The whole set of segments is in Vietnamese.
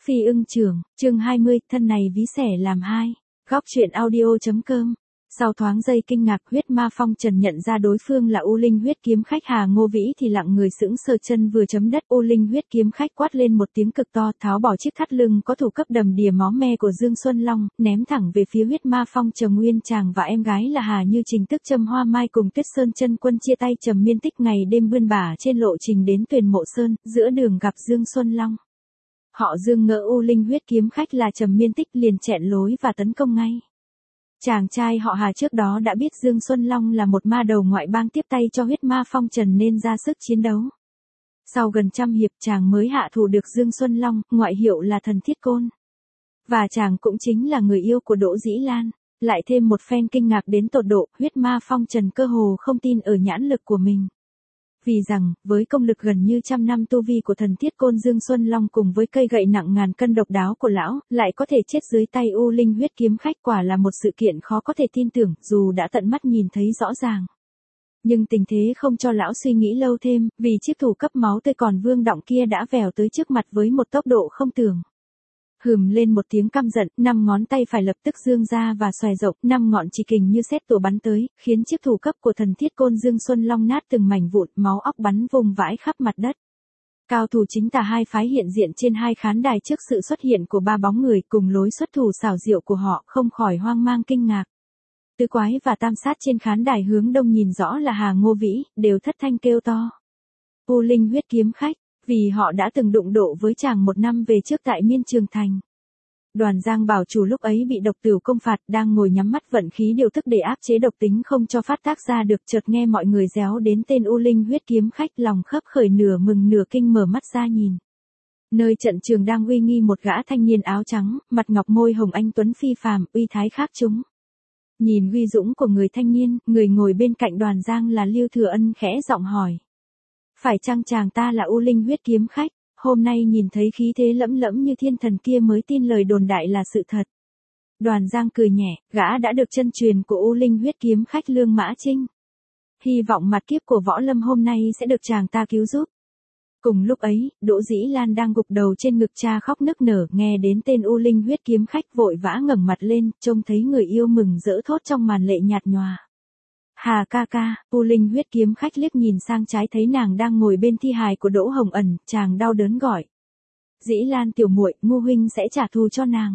Phi ưng trưởng, chương 20, thân này ví xẻ làm hai. Góc truyện audio.com. Sau thoáng giây kinh ngạc, Huyết Ma Phong Trần nhận ra đối phương là U Linh huyết kiếm khách Hà Ngô Vĩ thì lặng người sững sờ, chân vừa chấm đất, U Linh huyết kiếm khách quát lên một tiếng cực to, tháo bỏ chiếc thắt lưng có thủ cấp đầm đìa máu me của Dương Xuân Long, ném thẳng về phía Huyết Ma Phong Trần Nguyên Tràng và em gái là Hà Như Trình, tức Trầm Hoa Mai cùng Tuyết Sơn Chân Quân chia tay Trầm Miên Tích ngày đêm bươn bả trên lộ trình đến Tuyền Mộ Sơn, giữa đường gặp Dương Xuân Long. Họ Dương ngỡ U Linh huyết kiếm khách là Trầm Miên Tích liền chẹn lối và tấn công ngay. Chàng trai họ Hà trước đó đã biết Dương Xuân Long là một ma đầu ngoại bang tiếp tay cho Huyết Ma Phong Trần nên ra sức chiến đấu. Sau gần trăm hiệp chàng mới hạ thủ được Dương Xuân Long, ngoại hiệu là Thần Thiết Côn. Và chàng cũng chính là người yêu của Đỗ Dĩ Lan. Lại thêm một phen kinh ngạc đến tột độ, Huyết Ma Phong Trần cơ hồ không tin ở nhãn lực của mình. Vì rằng, với công lực gần như trăm năm tu vi của Thần Thiết Côn Dương Xuân Long cùng với cây gậy nặng ngàn cân độc đáo của lão, lại có thể chết dưới tay U Linh huyết kiếm khách, quả là một sự kiện khó có thể tin tưởng, dù đã tận mắt nhìn thấy rõ ràng. Nhưng tình thế không cho lão suy nghĩ lâu thêm, vì chiếc thủ cấp máu tươi còn vương đọng kia đã vèo tới trước mặt với một tốc độ không tưởng. Hừm lên một tiếng căm giận, 5 ngón tay phải lập tức giương ra và xòe rộng, 5 ngọn chỉ kình như sét tủa bắn tới, khiến chiếc thủ cấp của Thần Thiết Côn Dương Xuân Long nát từng mảnh vụn, máu óc bắn vùng vãi khắp mặt đất. Cao thủ chính tà hai phái hiện diện trên hai khán đài trước sự xuất hiện của ba bóng người cùng lối xuất thủ xảo diệu của họ, không khỏi hoang mang kinh ngạc. Tứ Quái và Tam Sát trên khán đài hướng đông nhìn rõ là Hà Ngô Vĩ, đều thất thanh kêu to. U Linh huyết kiếm khách, vì họ đã từng đụng độ với chàng một năm về trước tại Miên Trường Thành. Đoàn Giang Bảo Chủ lúc ấy bị độc tửu công phạt, đang ngồi nhắm mắt vận khí điều thức để áp chế độc tính không cho phát tác ra được, chợt nghe mọi người réo đến tên U Linh huyết kiếm khách, lòng khấp khởi nửa mừng nửa kinh, mở mắt ra nhìn. Nơi trận trường đang uy nghi một gã thanh niên áo trắng, mặt ngọc môi hồng anh tuấn phi phàm, uy thái khác chúng. Nhìn uy dũng của người thanh niên, người ngồi bên cạnh Đoàn Giang là Lưu Thừa Ân khẽ giọng hỏi. Phải chăng chàng ta là U Linh huyết kiếm khách? Hôm nay nhìn thấy khí thế lẫm lẫm như thiên thần kia mới tin lời đồn đại là sự thật. Đoàn Giang cười nhẹ, gã đã được chân truyền của U Linh huyết kiếm khách Lương Mã Trinh. Hy vọng mặt kiếp của võ lâm hôm nay sẽ được chàng ta cứu giúp. Cùng lúc ấy, Đỗ Dĩ Lan đang gục đầu trên ngực cha khóc nức nở, nghe đến tên U Linh huyết kiếm khách vội vã ngẩng mặt lên, trông thấy người yêu mừng rỡ thốt trong màn lệ nhạt nhòa. Hà ca ca, U Linh huyết kiếm khách liếc nhìn sang trái thấy nàng đang ngồi bên thi hài của Đỗ Hồng Ẩn, chàng đau đớn gọi. Dĩ Lan tiểu muội, Ngô huynh sẽ trả thù cho nàng.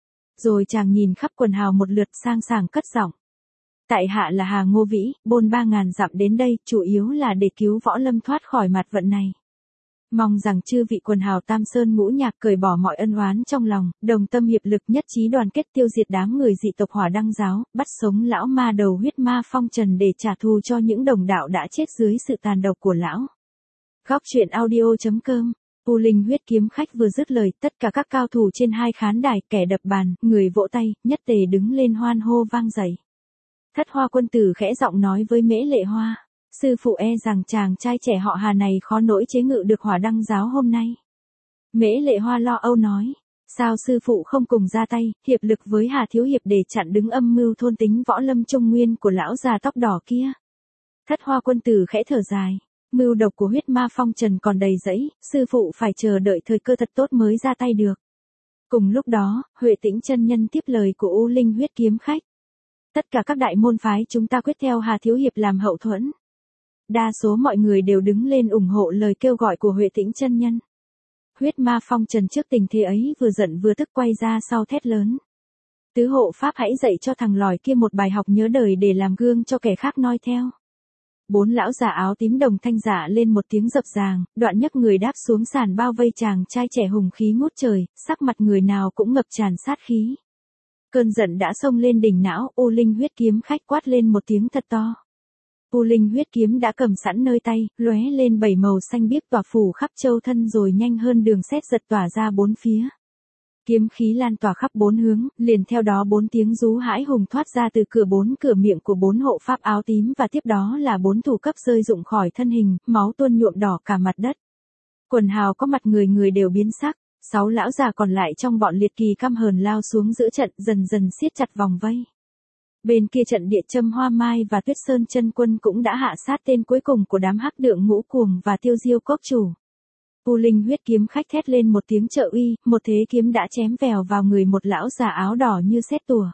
Rồi chàng nhìn khắp quần hào một lượt sang sảng cất giọng. Tại hạ là Hà Ngô Vĩ, bôn 3.000 dặm đến đây, chủ yếu là để cứu võ lâm thoát khỏi mặt vận này. Mong rằng chư vị quần hào Tam Sơn Ngũ Nhạc cởi bỏ mọi ân oán trong lòng, đồng tâm hiệp lực nhất trí đoàn kết tiêu diệt đám người dị tộc Hỏa Đăng giáo, bắt sống lão ma đầu Huyết Ma Phong Trần để trả thù cho những đồng đạo đã chết dưới sự tàn độc của lão. Góc truyện audio.com. U Linh huyết kiếm khách vừa dứt lời, tất cả các cao thủ trên hai khán đài, kẻ đập bàn, người vỗ tay, nhất tề đứng lên hoan hô vang dậy. Thất Hoa quân tử khẽ giọng nói với Mễ Lệ Hoa. Sư phụ e rằng chàng trai trẻ họ Hà này khó nỗi chế ngự được Hỏa Đăng giáo hôm nay. Mễ Lệ Hoa lo âu nói. Sao sư phụ không cùng ra tay, hiệp lực với Hà thiếu hiệp để chặn đứng âm mưu thôn tính võ lâm Trung Nguyên của lão già tóc đỏ kia? Thất Hoa quân tử khẽ thở dài. Mưu độc của Huyết Ma Phong Trần còn đầy rẫy, sư phụ phải chờ đợi thời cơ thật tốt mới ra tay được. Cùng lúc đó, Huệ Tĩnh chân nhân tiếp lời của U Linh huyết kiếm khách. Tất cả các đại môn phái chúng ta quyết theo Hà thiếu hiệp làm hậu thuẫn. Đa số mọi người đều đứng lên ủng hộ lời kêu gọi của Huệ Tĩnh chân nhân. Huyết Ma Phong Trần trước tình thế ấy vừa giận vừa tức quay ra sau thét lớn. Tứ hộ pháp hãy dạy cho thằng lòi kia một bài học nhớ đời để làm gương cho kẻ khác noi theo. 4 lão già áo tím đồng thanh giả lên một tiếng dập dàng, đoạn nhấc người đáp xuống sàn bao vây chàng trai trẻ hùng khí ngút trời, sắc mặt người nào cũng ngập tràn sát khí. Cơn giận đã xông lên đỉnh não, U Linh huyết kiếm khách quát lên một tiếng thật to. U Linh huyết kiếm đã cầm sẵn nơi tay, lóe lên 7 màu xanh biếc tỏa phủ khắp châu thân rồi nhanh hơn đường sét giật tỏa ra bốn phía. Kiếm khí lan tỏa khắp bốn hướng, liền theo đó 4 tiếng rú hãi hùng thoát ra từ cửa miệng của 4 hộ pháp áo tím và tiếp đó là 4 thủ cấp rơi rụng khỏi thân hình, máu tuôn nhuộm đỏ cả mặt đất. Quần hào có mặt người đều biến sắc, 6 lão già còn lại trong bọn liệt kỳ căm hờn lao xuống giữa trận, dần dần siết chặt vòng vây. Bên kia trận địa Trầm Hoa Mai và Tuyết Sơn Chân Quân cũng đã hạ sát tên cuối cùng của đám hắc đượng ngũ cuồng và Tiêu Diêu cốc chủ. U Linh huyết kiếm khách thét lên một tiếng trợ uy, một thế kiếm đã chém vèo vào người một lão già áo đỏ như sét tủa.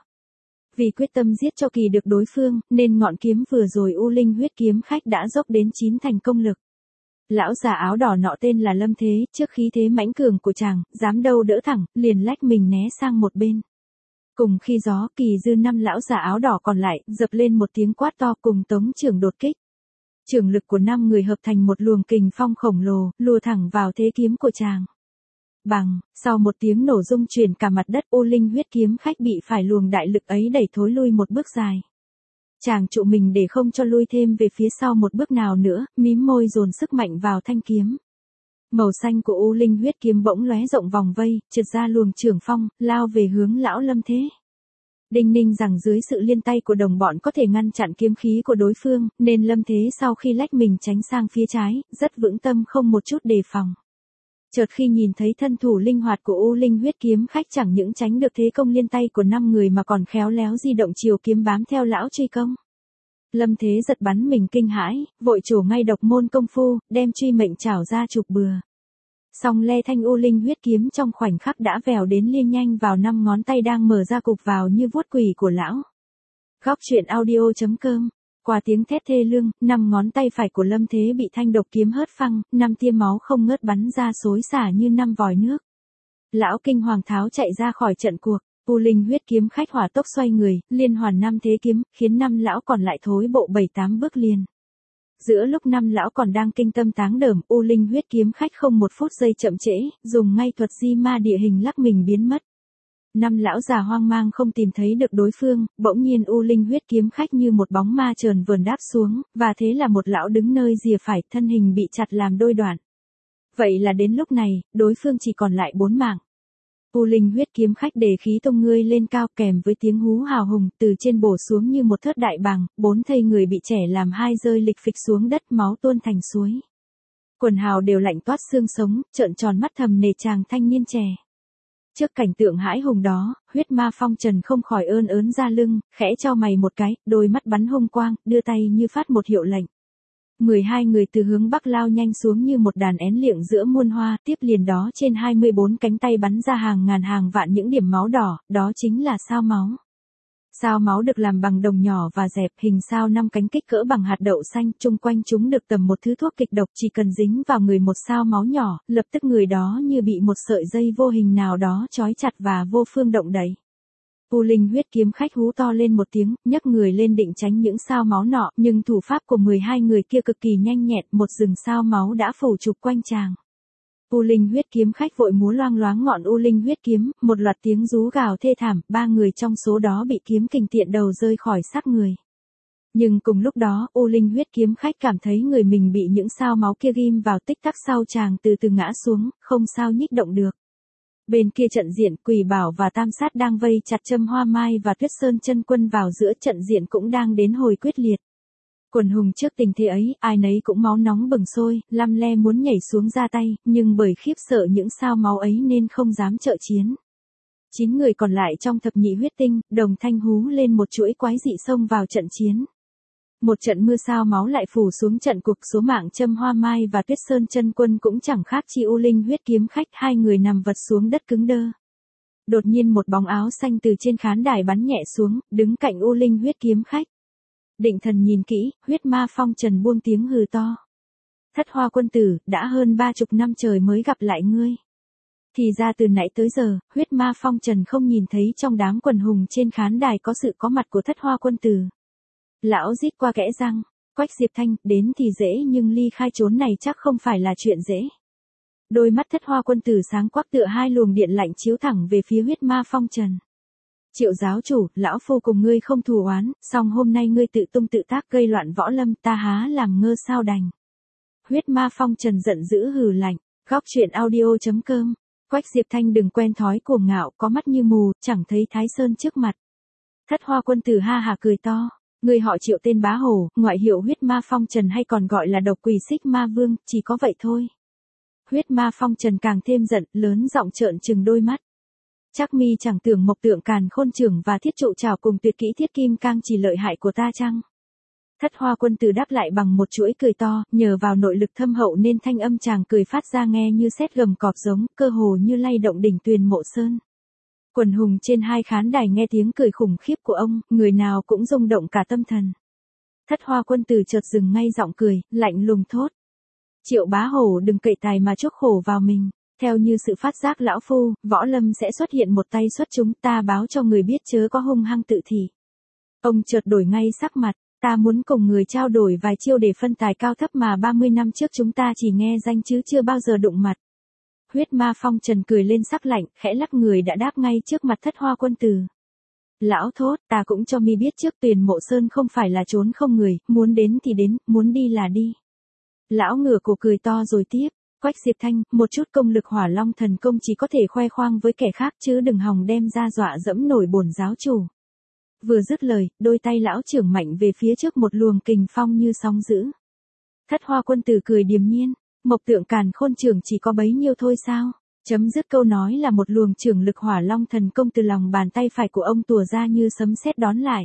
Vì quyết tâm giết cho kỳ được đối phương, nên ngọn kiếm vừa rồi U Linh huyết kiếm khách đã dốc đến 9 thành công lực. Lão già áo đỏ nọ tên là Lâm Thế, trước khí thế mãnh cường của chàng, dám đâu đỡ thẳng, liền lách mình né sang một bên. Cùng khi gió, kỳ dư 5 lão già áo đỏ còn lại, dập lên một tiếng quát to cùng tống trưởng đột kích. Trưởng lực của 5 người hợp thành một luồng kình phong khổng lồ, lùa thẳng vào thế kiếm của chàng. Bằng, sau một tiếng nổ rung chuyển cả mặt đất, U Linh huyết kiếm khách bị phải luồng đại lực ấy đẩy thối lui một bước dài. Chàng trụ mình để không cho lui thêm về phía sau một bước nào nữa, mím môi dồn sức mạnh vào thanh kiếm. Màu xanh của U Linh huyết kiếm bỗng lóe rộng vòng vây, trượt ra luồng trưởng phong, lao về hướng lão Lâm Thế. Đinh ninh rằng dưới sự liên tay của đồng bọn có thể ngăn chặn kiếm khí của đối phương, nên Lâm Thế sau khi lách mình tránh sang phía trái, rất vững tâm không một chút đề phòng. Chợt khi nhìn thấy thân thủ linh hoạt của U Linh huyết kiếm khách chẳng những tránh được thế công liên tay của 5 người mà còn khéo léo di động chiều kiếm bám theo lão truy công. Lâm Thế giật bắn mình kinh hãi, vội trổ ngay độc môn công phu, đem truy mệnh chảo ra chụp bừa. Song le thanh U Linh huyết kiếm trong khoảnh khắc đã vèo đến liên nhanh vào 5 ngón tay đang mở ra cục vào như vuốt quỷ của lão. Góc truyện audio.com. Qua tiếng thét thê lương, 5 ngón tay phải của Lâm Thế bị thanh độc kiếm hớt phăng, 5 tia máu không ngớt bắn ra xối xả như 5 vòi nước. Lão kinh hoàng tháo chạy ra khỏi trận cuộc. U Linh huyết kiếm khách hỏa tốc xoay người, liên hoàn 5 thế kiếm, khiến 5 lão còn lại thối bộ 7-8 bước liền. Giữa lúc 5 lão còn đang kinh tâm táng đờm, U Linh huyết kiếm khách không một phút giây chậm trễ, dùng ngay thuật di ma địa hình lắc mình biến mất. 5 lão già hoang mang không tìm thấy được đối phương, bỗng nhiên U Linh huyết kiếm khách như một bóng ma chờn vờn đáp xuống, và thế là một lão đứng nơi rìa phải, thân hình bị chặt làm đôi đoạn. Vậy là đến lúc này, đối phương chỉ còn lại 4 mạng. U Linh huyết kiếm khách để khí tông ngươi lên cao kèm với tiếng hú hào hùng, từ trên bổ xuống như một thớt đại bàng, 4 thây người bị trẻ làm 2 rơi lịch phịch xuống đất, máu tuôn thành suối. Quần hào đều lạnh toát xương sống, trợn tròn mắt thầm nề chàng thanh niên trẻ. Trước cảnh tượng hãi hùng đó, huyết ma phong trần không khỏi ơn ớn ra lưng, khẽ chau mày một cái, đôi mắt bắn hung quang, đưa tay như phát một hiệu lệnh. 12 người từ hướng bắc lao nhanh xuống như một đàn én liệng giữa muôn hoa, tiếp liền đó trên 24 cánh tay bắn ra hàng ngàn hàng vạn những điểm máu đỏ, đó chính là sao máu. Sao máu được làm bằng đồng nhỏ và dẹp, hình sao 5 cánh kích cỡ bằng hạt đậu xanh, chung quanh chúng được tầm một thứ thuốc kịch độc, chỉ cần dính vào người một sao máu nhỏ, lập tức người đó như bị một sợi dây vô hình nào đó trói chặt và vô phương động đậy. U Linh huyết kiếm khách hú to lên một tiếng, nhấc người lên định tránh những sao máu nọ, nhưng thủ pháp của 12 người kia cực kỳ nhanh nhẹn, một rừng sao máu đã phủ chụp quanh chàng. U Linh huyết kiếm khách vội múa loang loáng ngọn U Linh huyết kiếm, một loạt tiếng rú gào thê thảm, 3 người trong số đó bị kiếm kình tiện đầu rơi khỏi xác người. Nhưng cùng lúc đó, U Linh huyết kiếm khách cảm thấy người mình bị những sao máu kia ghim vào, tích tắc sau chàng từ từ ngã xuống, không sao nhích động được. Bên kia trận diện, Quỷ Bảo và Tam Sát đang vây chặt Châm Hoa Mai và Tuyết Sơn chân quân vào giữa, trận diện cũng đang đến hồi quyết liệt. Quần hùng trước tình thế ấy, ai nấy cũng máu nóng bừng sôi, lăm le muốn nhảy xuống ra tay, nhưng bởi khiếp sợ những sao máu ấy nên không dám trợ chiến. 9 người còn lại trong thập nhị huyết tinh, đồng thanh hú lên một chuỗi quái dị xông vào trận chiến. Một trận mưa sao máu lại phủ xuống trận cuộc, số mạng Châm Hoa Mai và Tuyết Sơn chân quân cũng chẳng khác chi U Linh huyết kiếm khách, 2 người nằm vật xuống đất cứng đơ. Đột nhiên một bóng áo xanh từ trên khán đài bắn nhẹ xuống, đứng cạnh U Linh huyết kiếm khách. Định thần nhìn kỹ, huyết ma phong trần buông tiếng hừ to. Thất Hoa quân tử, đã hơn 30 năm trời mới gặp lại ngươi. Thì ra từ nãy tới giờ, huyết ma phong trần không nhìn thấy trong đám quần hùng trên khán đài có sự có mặt của Thất Hoa quân tử. Lão rít qua kẽ răng, Quách Diệp Thanh, đến thì dễ nhưng ly khai trốn này chắc không phải là chuyện dễ. Đôi mắt Thất Hoa quân tử sáng quắc tựa 2 luồng điện lạnh chiếu thẳng về phía huyết ma phong trần. Triệu giáo chủ, lão phu cùng ngươi không thù oán, song hôm nay ngươi tự tung tự tác gây loạn võ lâm, ta há làm ngơ sao đành. Huyết ma phong trần giận dữ hừ lạnh. Góc truyện audio.com. Quách Diệp Thanh đừng quen thói cuồng ngạo, có mắt như mù, chẳng thấy Thái Sơn trước mặt. Thất Hoa quân tử ha hả cười to. Người họ Triệu tên bá hổ, ngoại hiệu huyết ma phong trần hay còn gọi là độc quỷ xích ma vương, chỉ có vậy thôi. Huyết ma phong trần càng thêm giận, lớn giọng trợn trừng đôi mắt. Chắc mi chẳng tưởng Mộc Tượng Càn Khôn trưởng và Thiết Trụ Trảo cùng tuyệt kỹ Thiết Kim Cang chỉ lợi hại của ta chăng? Thất Hoa Quân Tử đáp lại bằng một chuỗi cười to, nhờ vào nội lực thâm hậu nên thanh âm chàng cười phát ra nghe như sét gầm cọp giống, cơ hồ như lay động đỉnh Tuyền Mộ Sơn. Quần hùng trên hai khán đài nghe tiếng cười khủng khiếp của ông, người nào cũng rung động cả tâm thần. Thất Hoa Quân Tử chợt dừng ngay giọng cười, lạnh lùng thốt. Triệu Bá Hổ đừng cậy tài mà chuốc khổ vào mình. Theo như sự phát giác lão phu, võ lâm sẽ xuất hiện một tay xuất chúng, ta báo cho người biết chớ có hung hăng tự thị. Ông chợt đổi ngay sắc mặt, ta muốn cùng người trao đổi vài chiêu để phân tài cao thấp mà 30 năm trước chúng ta chỉ nghe danh chứ chưa bao giờ đụng mặt. Huyết Ma Phong Trần cười lên sắc lạnh, khẽ lắc người đã đáp ngay trước mặt Thất Hoa Quân Tử. Lão thốt, ta cũng cho mi biết trước Tuyền Mộ Sơn không phải là trốn không người, muốn đến thì đến, muốn đi là đi. Lão ngửa cổ cười to rồi tiếp. Quách Diệp Thanh, một chút công lực Hỏa Long thần công chỉ có thể khoe khoang với kẻ khác chứ đừng hòng đem ra dọa dẫm nổi bổn giáo chủ. Vừa dứt lời, đôi tay lão trưởng mạnh về phía trước một luồng kình phong như sóng dữ. Thất Hoa Quân Tử cười điềm nhiên, Mộc Tượng Càn Khôn trưởng chỉ có bấy nhiêu thôi sao? Chấm dứt câu nói là một luồng trưởng lực Hỏa Long thần công từ lòng bàn tay phải của ông tùa ra như sấm sét đón lại.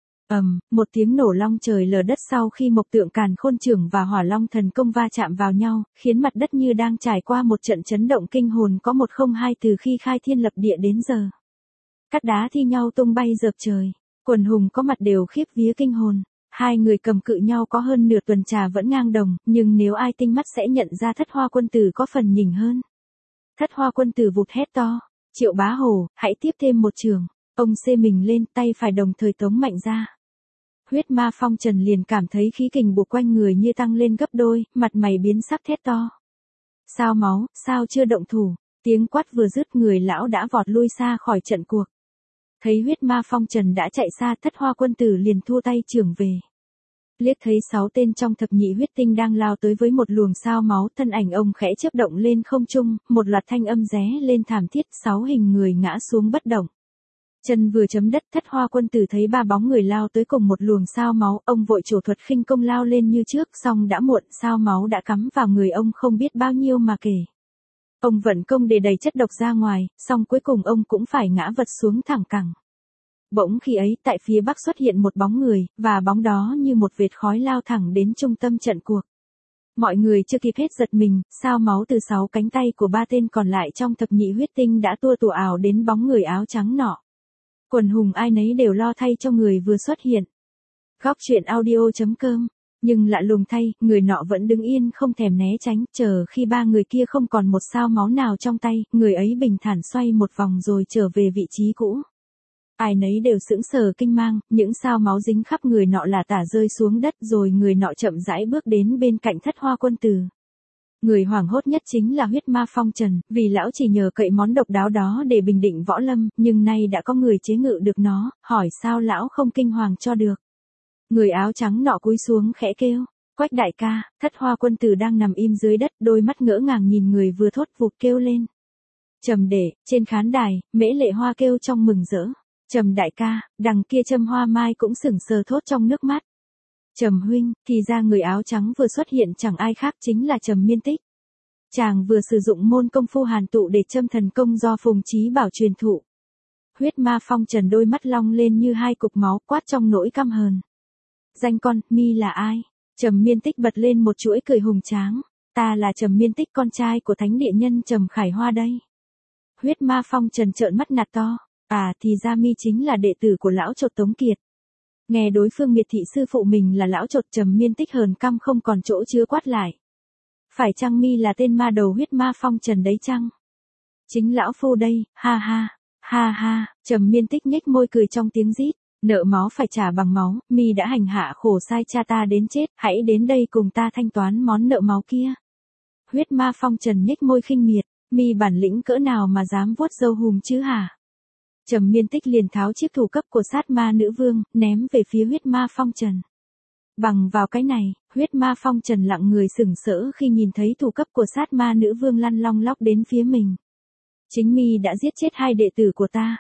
Một tiếng nổ long trời lở đất sau khi Mộc Tượng Càn Khôn trưởng và Hỏa Long thần công va chạm vào nhau, khiến mặt đất như đang trải qua một trận chấn động kinh hồn có 102 từ khi khai thiên lập địa đến giờ. Cát đá thi nhau tung bay dợp trời, quần hùng có mặt đều khiếp vía kinh hồn. Hai người cầm cự nhau có hơn nửa tuần trà vẫn ngang đồng, nhưng nếu ai tinh mắt sẽ nhận ra Thất Hoa Quân Tử có phần nhỉnh hơn. Thất Hoa Quân Tử vụt hét to, Triệu Bá Hổ, hãy tiếp thêm một trường. Ông xê mình lên, tay phải đồng thời tống mạnh ra. Huyết Ma Phong Trần liền cảm thấy khí kình buộc quanh người như tăng lên gấp đôi, mặt mày biến sắc thét to. Sao máu, sao chưa động thủ? Tiếng quát vừa dứt người lão đã vọt lui xa khỏi trận cuộc. Thấy Huyết Ma Phong Trần đã chạy xa, Thất Hoa Quân Tử liền thua tay trưởng về. Liếc thấy 6 tên trong thập nhị huyết tinh đang lao tới với một luồng sao máu, thân ảnh ông khẽ chớp động lên không trung, một loạt thanh âm ré lên thảm thiết, 6 hình người ngã xuống bất động. Chân vừa chấm đất, Thất Hoa Quân Tử thấy 3 bóng người lao tới cùng một luồng sao máu, ông vội trổ thuật khinh công lao lên như trước, song đã muộn, sao máu đã cắm vào người ông không biết bao nhiêu mà kể. Ông vận công để đẩy chất độc ra ngoài, song cuối cùng ông cũng phải ngã vật xuống thẳng cẳng. Bỗng khi ấy, tại phía bắc xuất hiện một bóng người, và bóng đó như một vệt khói lao thẳng đến trung tâm trận cuộc. Mọi người chưa kịp hết giật mình, sao máu từ 6 cánh tay của 3 tên còn lại trong thập nhị huyết tinh đã tua tủa ảo đến bóng người áo trắng nọ. Quần hùng ai nấy đều lo thay cho người vừa xuất hiện. Góc truyện audio.com. Nhưng lạ lùng thay, người nọ vẫn đứng yên không thèm né tránh, chờ khi 3 người kia không còn một sao máu nào trong tay, người ấy bình thản xoay một vòng rồi trở về vị trí cũ. Ai nấy đều sững sờ kinh mang, những sao máu dính khắp người nọ là tả rơi xuống đất rồi người nọ chậm rãi bước đến bên cạnh Thất Hoa Quân Tử. Người hoảng hốt nhất chính là Huyết Ma Phong Trần, vì lão chỉ nhờ cậy món độc đáo đó để bình định võ lâm, nhưng nay đã có người chế ngự được nó, hỏi sao lão không kinh hoàng cho được. Người áo trắng nọ cúi xuống khẽ kêu, Quách đại ca. Thất Hoa Quân Tử đang nằm im dưới đất, đôi mắt ngỡ ngàng nhìn người vừa thốt vụt kêu lên. Trầm đệ, trên khán đài, Mễ Lệ Hoa kêu trong mừng rỡ. Trầm đại ca, đằng kia Trầm Hoa Mai cũng sững sờ thốt trong nước mắt. Trầm huynh, thì ra người áo trắng vừa xuất hiện chẳng ai khác chính là Trầm Miên Tích. Chàng vừa sử dụng môn công phu hàn tụ để châm thần công do Phùng Chí Bảo truyền thụ. Huyết Ma Phong Trần đôi mắt long lên như hai cục máu, quát trong nỗi căm hờn. Danh con, mi là ai? Trầm Miên Tích bật lên một chuỗi cười hùng tráng. Ta là Trầm Miên Tích, con trai của thánh địa nhân Trầm Khải Hoa đây. Huyết Ma Phong Trần trợn mắt nạt to. À, thì ra mi chính là đệ tử của lão Chột Tống Kiệt. Nghe đối phương miệt thị sư phụ mình là lão Chột, Trầm Miên Tích hờn căm không còn chỗ chứa quát lại. Phải chăng mi là tên ma đầu Huyết Ma Phong Trần đấy chăng? Chính lão phu đây, ha ha, ha ha. Trầm Miên Tích nhếch môi cười trong tiếng rít. Nợ máu phải trả bằng máu, mi đã hành hạ khổ sai cha ta đến chết, hãy đến đây cùng ta thanh toán món nợ máu kia. Huyết Ma Phong Trần nhếch môi khinh miệt, mi bản lĩnh cỡ nào mà dám vuốt râu hùm chứ hả? Trầm Miên Tích liền tháo chiếc thủ cấp của sát ma nữ vương, ném về phía Huyết Ma Phong Trần. Bằng vào cái này, Huyết Ma Phong Trần lặng người sững sỡ khi nhìn thấy thủ cấp của sát ma nữ vương lăn long lóc đến phía mình. Chính mi đã giết chết 2 đệ tử của ta.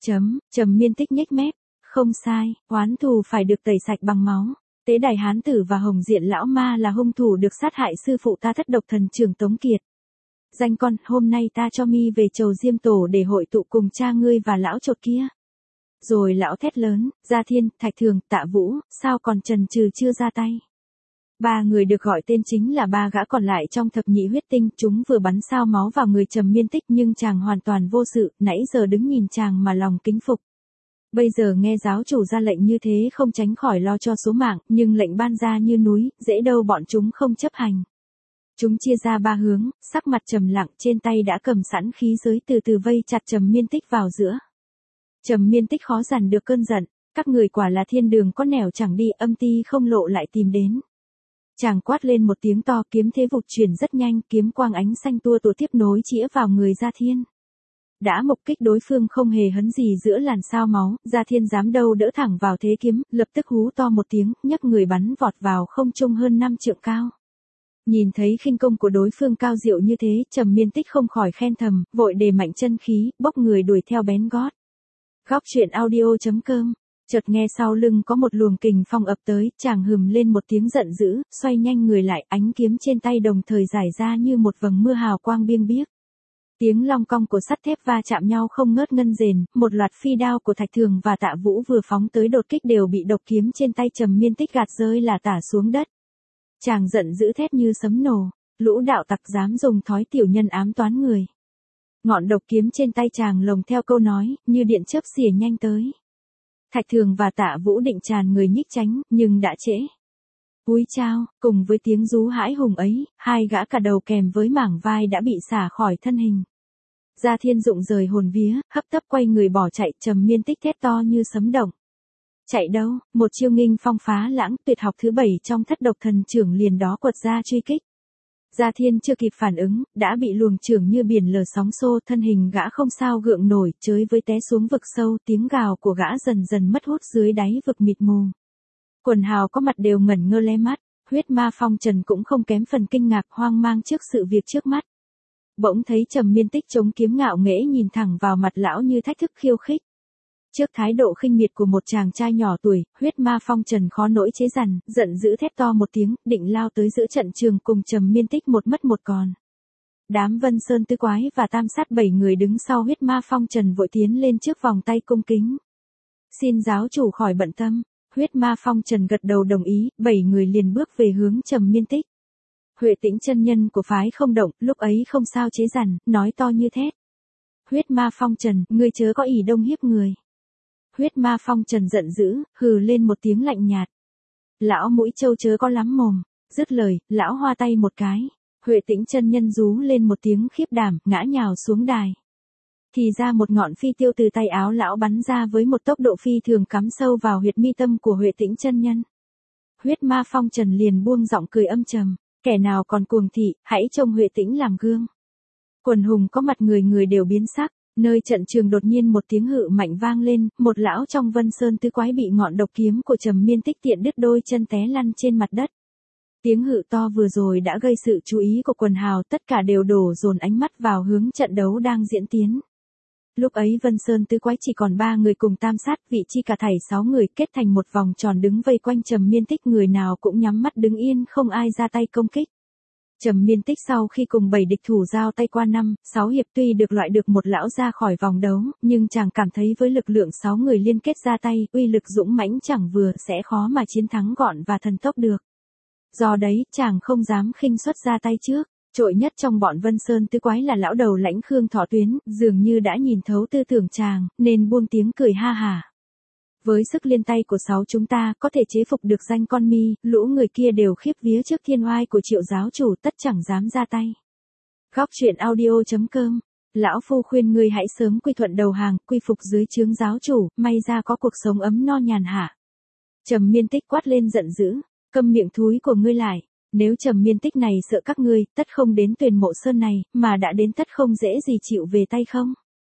Trầm Miên Tích nhếch mép. Không sai, oán thù phải được tẩy sạch bằng máu. Tế Đài Hán Tử và Hồng Diện Lão Ma là hung thủ được sát hại sư phụ ta Thất Độc Thần Trưởng Tống Kiệt. Danh con, hôm nay ta cho mi về chầu Diêm Tổ để hội tụ cùng cha ngươi và lão Chột kia. Rồi lão thét lớn, Gia Thiên, Thạch Thường, Tạ Vũ, sao còn chần chừ chưa ra tay. Ba người được gọi tên chính là ba gã còn lại trong thập nhị huyết tinh, chúng vừa bắn sao máu vào người Trầm Miên Tích nhưng chàng hoàn toàn vô sự, nãy giờ đứng nhìn chàng mà lòng kính phục. Bây giờ nghe giáo chủ ra lệnh như thế không tránh khỏi lo cho số mạng, nhưng lệnh ban ra như núi, dễ đâu bọn chúng không chấp hành. Chúng chia ra ba hướng, sắc mặt trầm lặng, trên tay đã cầm sẵn khí giới từ từ vây chặt Trầm Miên Tích vào giữa. Trầm Miên Tích khó dằn được cơn giận, các người quả là thiên đường có nẻo chẳng đi, âm ti không lộ lại tìm đến. Chàng quát lên một tiếng to, kiếm thế vụt chuyển rất nhanh, kiếm quang ánh xanh tua tủa tiếp nối chĩa vào người Gia Thiên. Đã mục kích đối phương không hề hấn gì giữa làn sao máu, Gia Thiên dám đâu đỡ thẳng vào thế kiếm, lập tức hú to một tiếng, nhấc người bắn vọt vào không trung hơn 5 trượng cao. Nhìn thấy khinh công của đối phương cao diệu như thế, Trầm Miên Tích không khỏi khen thầm, vội đề mạnh chân khí, bốc người đuổi theo bén gót. Góc truyện audio.com. Chợt nghe sau lưng có một luồng kình phong ập tới, chàng hừm lên một tiếng giận dữ, xoay nhanh người lại, ánh kiếm trên tay đồng thời rải ra như một vầng mưa hào quang biêng biếc. Tiếng long cong của sắt thép va chạm nhau không ngớt ngân rền, một loạt phi đao của Thạch Thường và Tạ Vũ vừa phóng tới đột kích đều bị độc kiếm trên tay Trầm Miên Tích gạt rơi là tả xuống đất. Chàng giận dữ thét như sấm nổ, lũ đạo tặc dám dùng thói tiểu nhân ám toán người. Ngọn độc kiếm trên tay chàng lồng theo câu nói, như điện chớp xìa nhanh tới. Thạch Thường và Tạ Vũ định tràn người nhích tránh, nhưng đã trễ. Úi chao, cùng với tiếng rú hãi hùng ấy, hai gã cả đầu kèm với mảng vai đã bị xả khỏi thân hình. Gia Thiên rụng rời hồn vía, hấp tấp quay người bỏ chạy, Trầm Miên Tích thét to như sấm động. Chạy đâu, một chiêu nghinh phong phá lãng, tuyệt học thứ 7 trong Thất Độc Thần Chưởng liền đó quật ra truy kích. Gia Thiên chưa kịp phản ứng, đã bị luồng chưởng như biển lở sóng xô, thân hình gã không sao gượng nổi, chới với té xuống vực sâu, tiếng gào của gã dần dần mất hút dưới đáy vực mịt mù. Quần hào có mặt đều ngẩn ngơ lé mắt, Huyết Ma Phong Trần cũng không kém phần kinh ngạc hoang mang trước sự việc trước mắt. Bỗng thấy Trầm Miên Tích chống kiếm ngạo nghễ nhìn thẳng vào mặt lão như thách thức khiêu khích. Trước thái độ khinh miệt của một chàng trai nhỏ tuổi, Huyết Ma Phong Trần khó nỗi chế dằn, giận dữ thét to một tiếng, định lao tới giữa trận trường cùng Trầm Miên Tích một mất một còn. Đám Vân Sơn Tứ Quái và Tam Sát 7 người đứng sau Huyết Ma Phong Trần vội tiến lên trước vòng tay cung kính. Xin giáo chủ khỏi bận tâm. Huyết Ma Phong Trần gật đầu đồng ý, 7 người liền bước về hướng Trầm Miên Tích. Huệ Tĩnh chân nhân của phái không động, lúc ấy không sao chế dằn, nói to như thét. Huyết Ma Phong Trần, ngươi chớ có ỷ đông hiếp người. Huyết Ma Phong Trần giận dữ, hừ lên một tiếng lạnh nhạt. Lão mũi trâu chớ có lắm mồm, dứt lời, lão hoa tay một cái. Huệ Tĩnh chân nhân rú lên một tiếng khiếp đảm, ngã nhào xuống đài. Thì ra một ngọn phi tiêu từ tay áo lão bắn ra với một tốc độ phi thường cắm sâu vào huyệt mi tâm của Huệ Tĩnh chân nhân. Huyết Ma Phong Trần liền buông giọng cười âm trầm, kẻ nào còn cuồng thị, hãy trông Huệ Tĩnh làm gương. Quần hùng có mặt người người đều biến sắc, nơi trận trường đột nhiên một tiếng hự mạnh vang lên, một lão trong Vân Sơn Tứ Quái bị ngọn độc kiếm của Trầm Miên Tích tiện đứt đôi chân té lăn trên mặt đất. Tiếng hự to vừa rồi đã gây sự chú ý của quần hào, tất cả đều đổ dồn ánh mắt vào hướng trận đấu đang diễn tiến. Lúc ấy Vân Sơn Tứ Quái chỉ còn 3 người cùng Tam Sát, vị chi cả thảy 6 người kết thành một vòng tròn đứng vây quanh Trầm Miên Tích, người nào cũng nhắm mắt đứng yên không ai ra tay công kích. Trầm Miên Tích sau khi cùng 7 địch thủ giao tay qua 5-6 hiệp tuy được loại được một lão ra khỏi vòng đấu, nhưng chàng cảm thấy với lực lượng 6 người liên kết ra tay, uy lực dũng mãnh chẳng vừa sẽ khó mà chiến thắng gọn và thần tốc được. Do đấy, chàng không dám khinh suất ra tay trước. Trội nhất trong bọn Vân Sơn Tứ Quái là lão đầu lãnh Khương Thọ Tuyến, dường như đã nhìn thấu tư tưởng chàng, nên buông tiếng cười ha hả. Với sức liên tay của 6 chúng ta có thể chế phục được danh con mi, lũ người kia đều khiếp vía trước thiên oai của Triệu giáo chủ, tất chẳng dám ra tay. Góc truyện audio.com. Lão phu khuyên ngươi hãy sớm quy thuận đầu hàng, quy phục dưới trướng giáo chủ, may ra có cuộc sống ấm no nhàn hạ. Trầm Miên Tích quát lên giận dữ, câm miệng thúi của ngươi lại. Nếu Trầm Miên Tích này sợ các ngươi, tất không đến Tuyền Mộ Sơn này, mà đã đến tất không dễ gì chịu về tay không.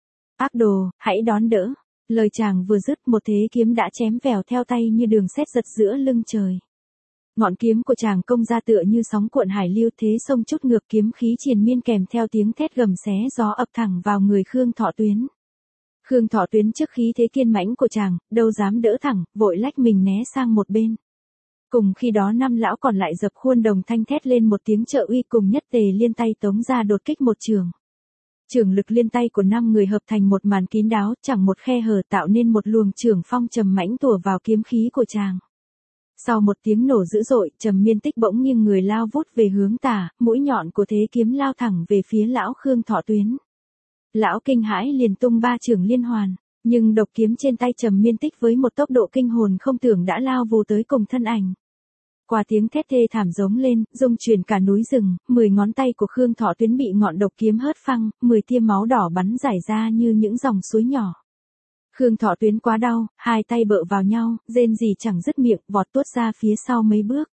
Ác đồ, hãy đón đỡ. Lời chàng vừa dứt, một thế kiếm đã chém vèo theo tay như đường sét giật giữa lưng trời. Ngọn kiếm của chàng công ra tựa như sóng cuộn hải lưu, thế sông chút ngược, kiếm khí triền miên kèm theo tiếng thét gầm xé gió ập thẳng vào người Khương Thọ Tuyến. Khương Thọ Tuyến trước khí thế kiên mãnh của chàng, đâu dám đỡ thẳng, vội lách mình né sang một bên. Cùng khi đó 5 lão còn lại dập khuôn đồng thanh thét lên một tiếng trợ uy, cùng nhất tề liên tay tống ra đột kích một trường. Trường lực liên tay của 5 người hợp thành một màn kín đáo, chẳng một khe hở, tạo nên một luồng trường phong trầm mãnh tủa vào kiếm khí của chàng. Sau một tiếng nổ dữ dội, Trầm Miên Tích bỗng nghiêng người lao vút về hướng tả, mũi nhọn của thế kiếm lao thẳng về phía lão Khương Thọ Tuyến. Lão kinh hãi liền tung 3 chưởng liên hoàn, nhưng độc kiếm trên tay Trầm Miên Tích với một tốc độ kinh hồn không tưởng đã lao vù tới cùng thân ảnh. Qua tiếng thét thê thảm giống lên, rung chuyển cả núi rừng, 10 ngón tay của Khương Thọ Tuyến bị ngọn độc kiếm hớt phăng, 10 tia máu đỏ bắn rải ra như những dòng suối nhỏ. Khương Thọ Tuyến quá đau, hai tay bợ vào nhau, rên rỉ chẳng dứt miệng, vọt tuốt ra phía sau mấy bước.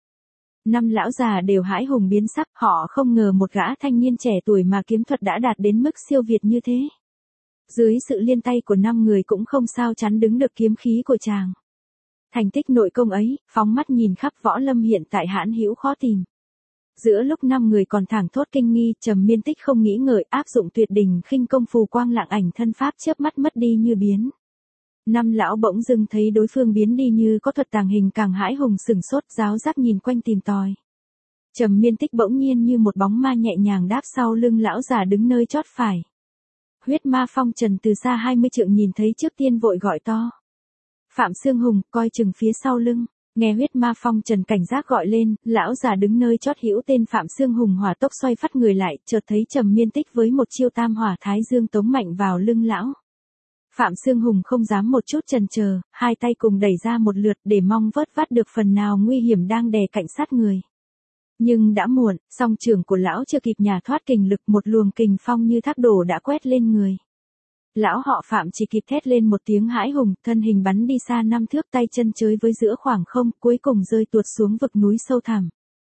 5 lão già đều hãi hùng biến sắc, họ không ngờ một gã thanh niên trẻ tuổi mà kiếm thuật đã đạt đến mức siêu việt như thế. Dưới sự liên tay của 5 người cũng không sao chắn đứng được kiếm khí của chàng. Thành tích nội công ấy, phóng mắt nhìn khắp võ lâm hiện tại hãn hữu khó tìm. Giữa lúc 5 người còn thảng thốt kinh nghi, Trầm Miên Tích không nghĩ ngợi áp dụng tuyệt đỉnh khinh công phù quang lạng ảnh thân pháp chớp mắt mất đi như biến. 5 lão bỗng dưng thấy đối phương biến đi như có thuật tàng hình, càng hãi hùng sửng sốt, giáo giác nhìn quanh tìm tòi. Trầm Miên Tích bỗng nhiên như một bóng ma nhẹ nhàng đáp sau lưng lão già đứng nơi chót phải. Huyết Ma Phong Trần từ xa 20 trượng nhìn thấy trước tiên vội gọi to. Phạm Xương Hùng, coi chừng phía sau lưng. Nghe Huyết Ma Phong Trần cảnh giác gọi lên, lão già đứng nơi chót hữu tên Phạm Xương Hùng hỏa tốc xoay phát người lại, chợt thấy Trầm Miên Tích với một chiêu tam hỏa thái dương tống mạnh vào lưng lão. Phạm Xương Hùng không dám một chút chần chờ, hai tay cùng đẩy ra một lượt để mong vớt vát được phần nào nguy hiểm đang đè cạnh sát người. Nhưng đã muộn, song trưởng của lão chưa kịp nhả thoát kình lực, một luồng kình phong như thác đổ đã quét lên người. Lão họ Phạm chỉ kịp thét lên một tiếng hãi hùng, thân hình bắn đi xa 5 thước, tay chân chới với giữa khoảng không, cuối cùng rơi tuột xuống vực núi sâu thẳm.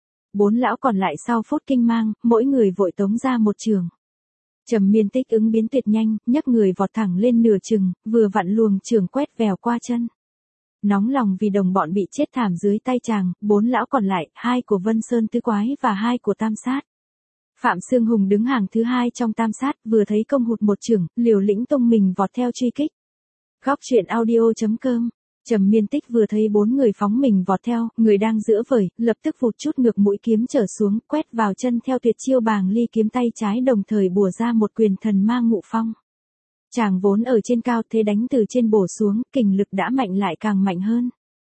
4 lão còn lại sau phút kinh mang, mỗi người vội tống ra một chưởng. Trầm Miên Tích ứng biến tuyệt nhanh, nhấc người vọt thẳng lên nửa chừng, vừa vặn luồng chưởng quét vèo qua chân. Nóng lòng vì đồng bọn bị chết thảm dưới tay chàng, 4 lão còn lại, 2 của Vân Sơn Tứ Quái và 2 của Tam Sát. Phạm Xương Hùng đứng hàng thứ 2 trong Tam Sát, vừa thấy công hụt một chưởng, liều lĩnh tung mình vọt theo truy kích. Góc truyện audio.com. Trầm Miên Tích vừa thấy 4 người phóng mình vọt theo, người đang giữa vời, lập tức vụt chút ngược mũi kiếm trở xuống, quét vào chân theo tuyệt chiêu Bàng Ly kiếm tay trái, đồng thời bùa ra một quyền thần ma ngụ phong. Chàng vốn ở trên cao, thế đánh từ trên bổ xuống, kình lực đã mạnh lại càng mạnh hơn.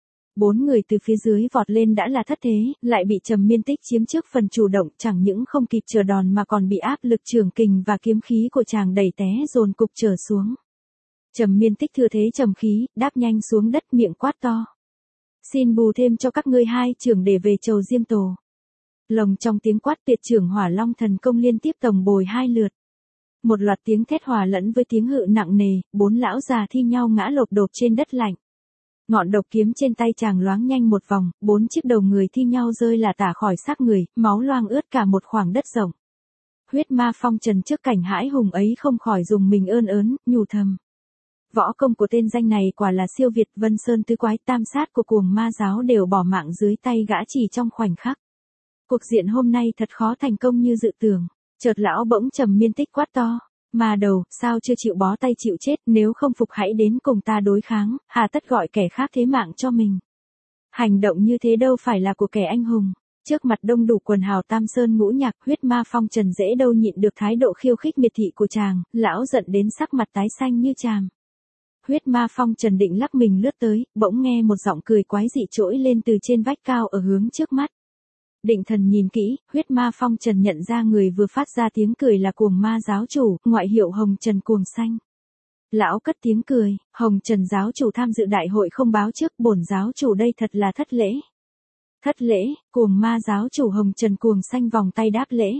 4 người từ phía dưới vọt lên đã là thất thế, lại bị Trầm Miên Tích chiếm trước phần chủ động, chẳng những không kịp chờ đòn mà còn bị áp lực chưởng kình và kiếm khí của chàng đẩy té dồn cục trở xuống. Trầm Miên Tích thừa thế trầm khí, đáp nhanh xuống đất, miệng quát to. Xin bù thêm cho các ngươi 2 chưởng để về chầu Diêm Tổ. Lồng trong tiếng quát tuyệt chưởng Hỏa Long thần công liên tiếp tổng bồi 2 lượt. Một loạt tiếng thét hòa lẫn với tiếng hự nặng nề, 4 lão già thi nhau ngã lộp đột trên đất lạnh. Ngọn độc kiếm trên tay chàng loáng nhanh một vòng, 4 chiếc đầu người thi nhau rơi là tả khỏi xác người, máu loang ướt cả một khoảng đất rộng. Huyết Ma Phong Trần trước cảnh hãi hùng ấy không khỏi dùng mình ơn ớn, nhủ thầm. Võ công của tên danh này quả là siêu việt, Vân Sơn Tứ Quái, Tam Sát của Cuồng Ma giáo đều bỏ mạng dưới tay gã chỉ trong khoảnh khắc. Cuộc diện hôm nay thật khó thành công như dự tưởng. Chợt lão bỗng Trầm Miên Tích quát to. Ma đầu, sao chưa chịu bó tay chịu chết, nếu không phục hãy đến cùng ta đối kháng, hà tất gọi kẻ khác thế mạng cho mình. Hành động như thế đâu phải là của kẻ anh hùng. Trước mặt đông đủ quần hào Tam Sơn ngũ nhạc, Huyết Ma Phong Trần dễ đâu nhịn được thái độ khiêu khích miệt thị của chàng, lão giận đến sắc mặt tái xanh như chàm. Huyết Ma Phong Trần định lắc mình lướt tới, bỗng nghe một giọng cười quái dị trỗi lên từ trên vách cao ở hướng trước mắt. Định thần nhìn kỹ, Huyết Ma Phong Trần nhận ra người vừa phát ra tiếng cười là Cuồng Ma giáo chủ, ngoại hiệu Hồng Trần Cuồng Xanh. Lão cất tiếng cười, Hồng Trần giáo chủ tham dự đại hội không báo trước, bổn giáo chủ đây thật là thất lễ. Thất lễ, Cuồng Ma giáo chủ Hồng Trần Cuồng Xanh vòng tay đáp lễ.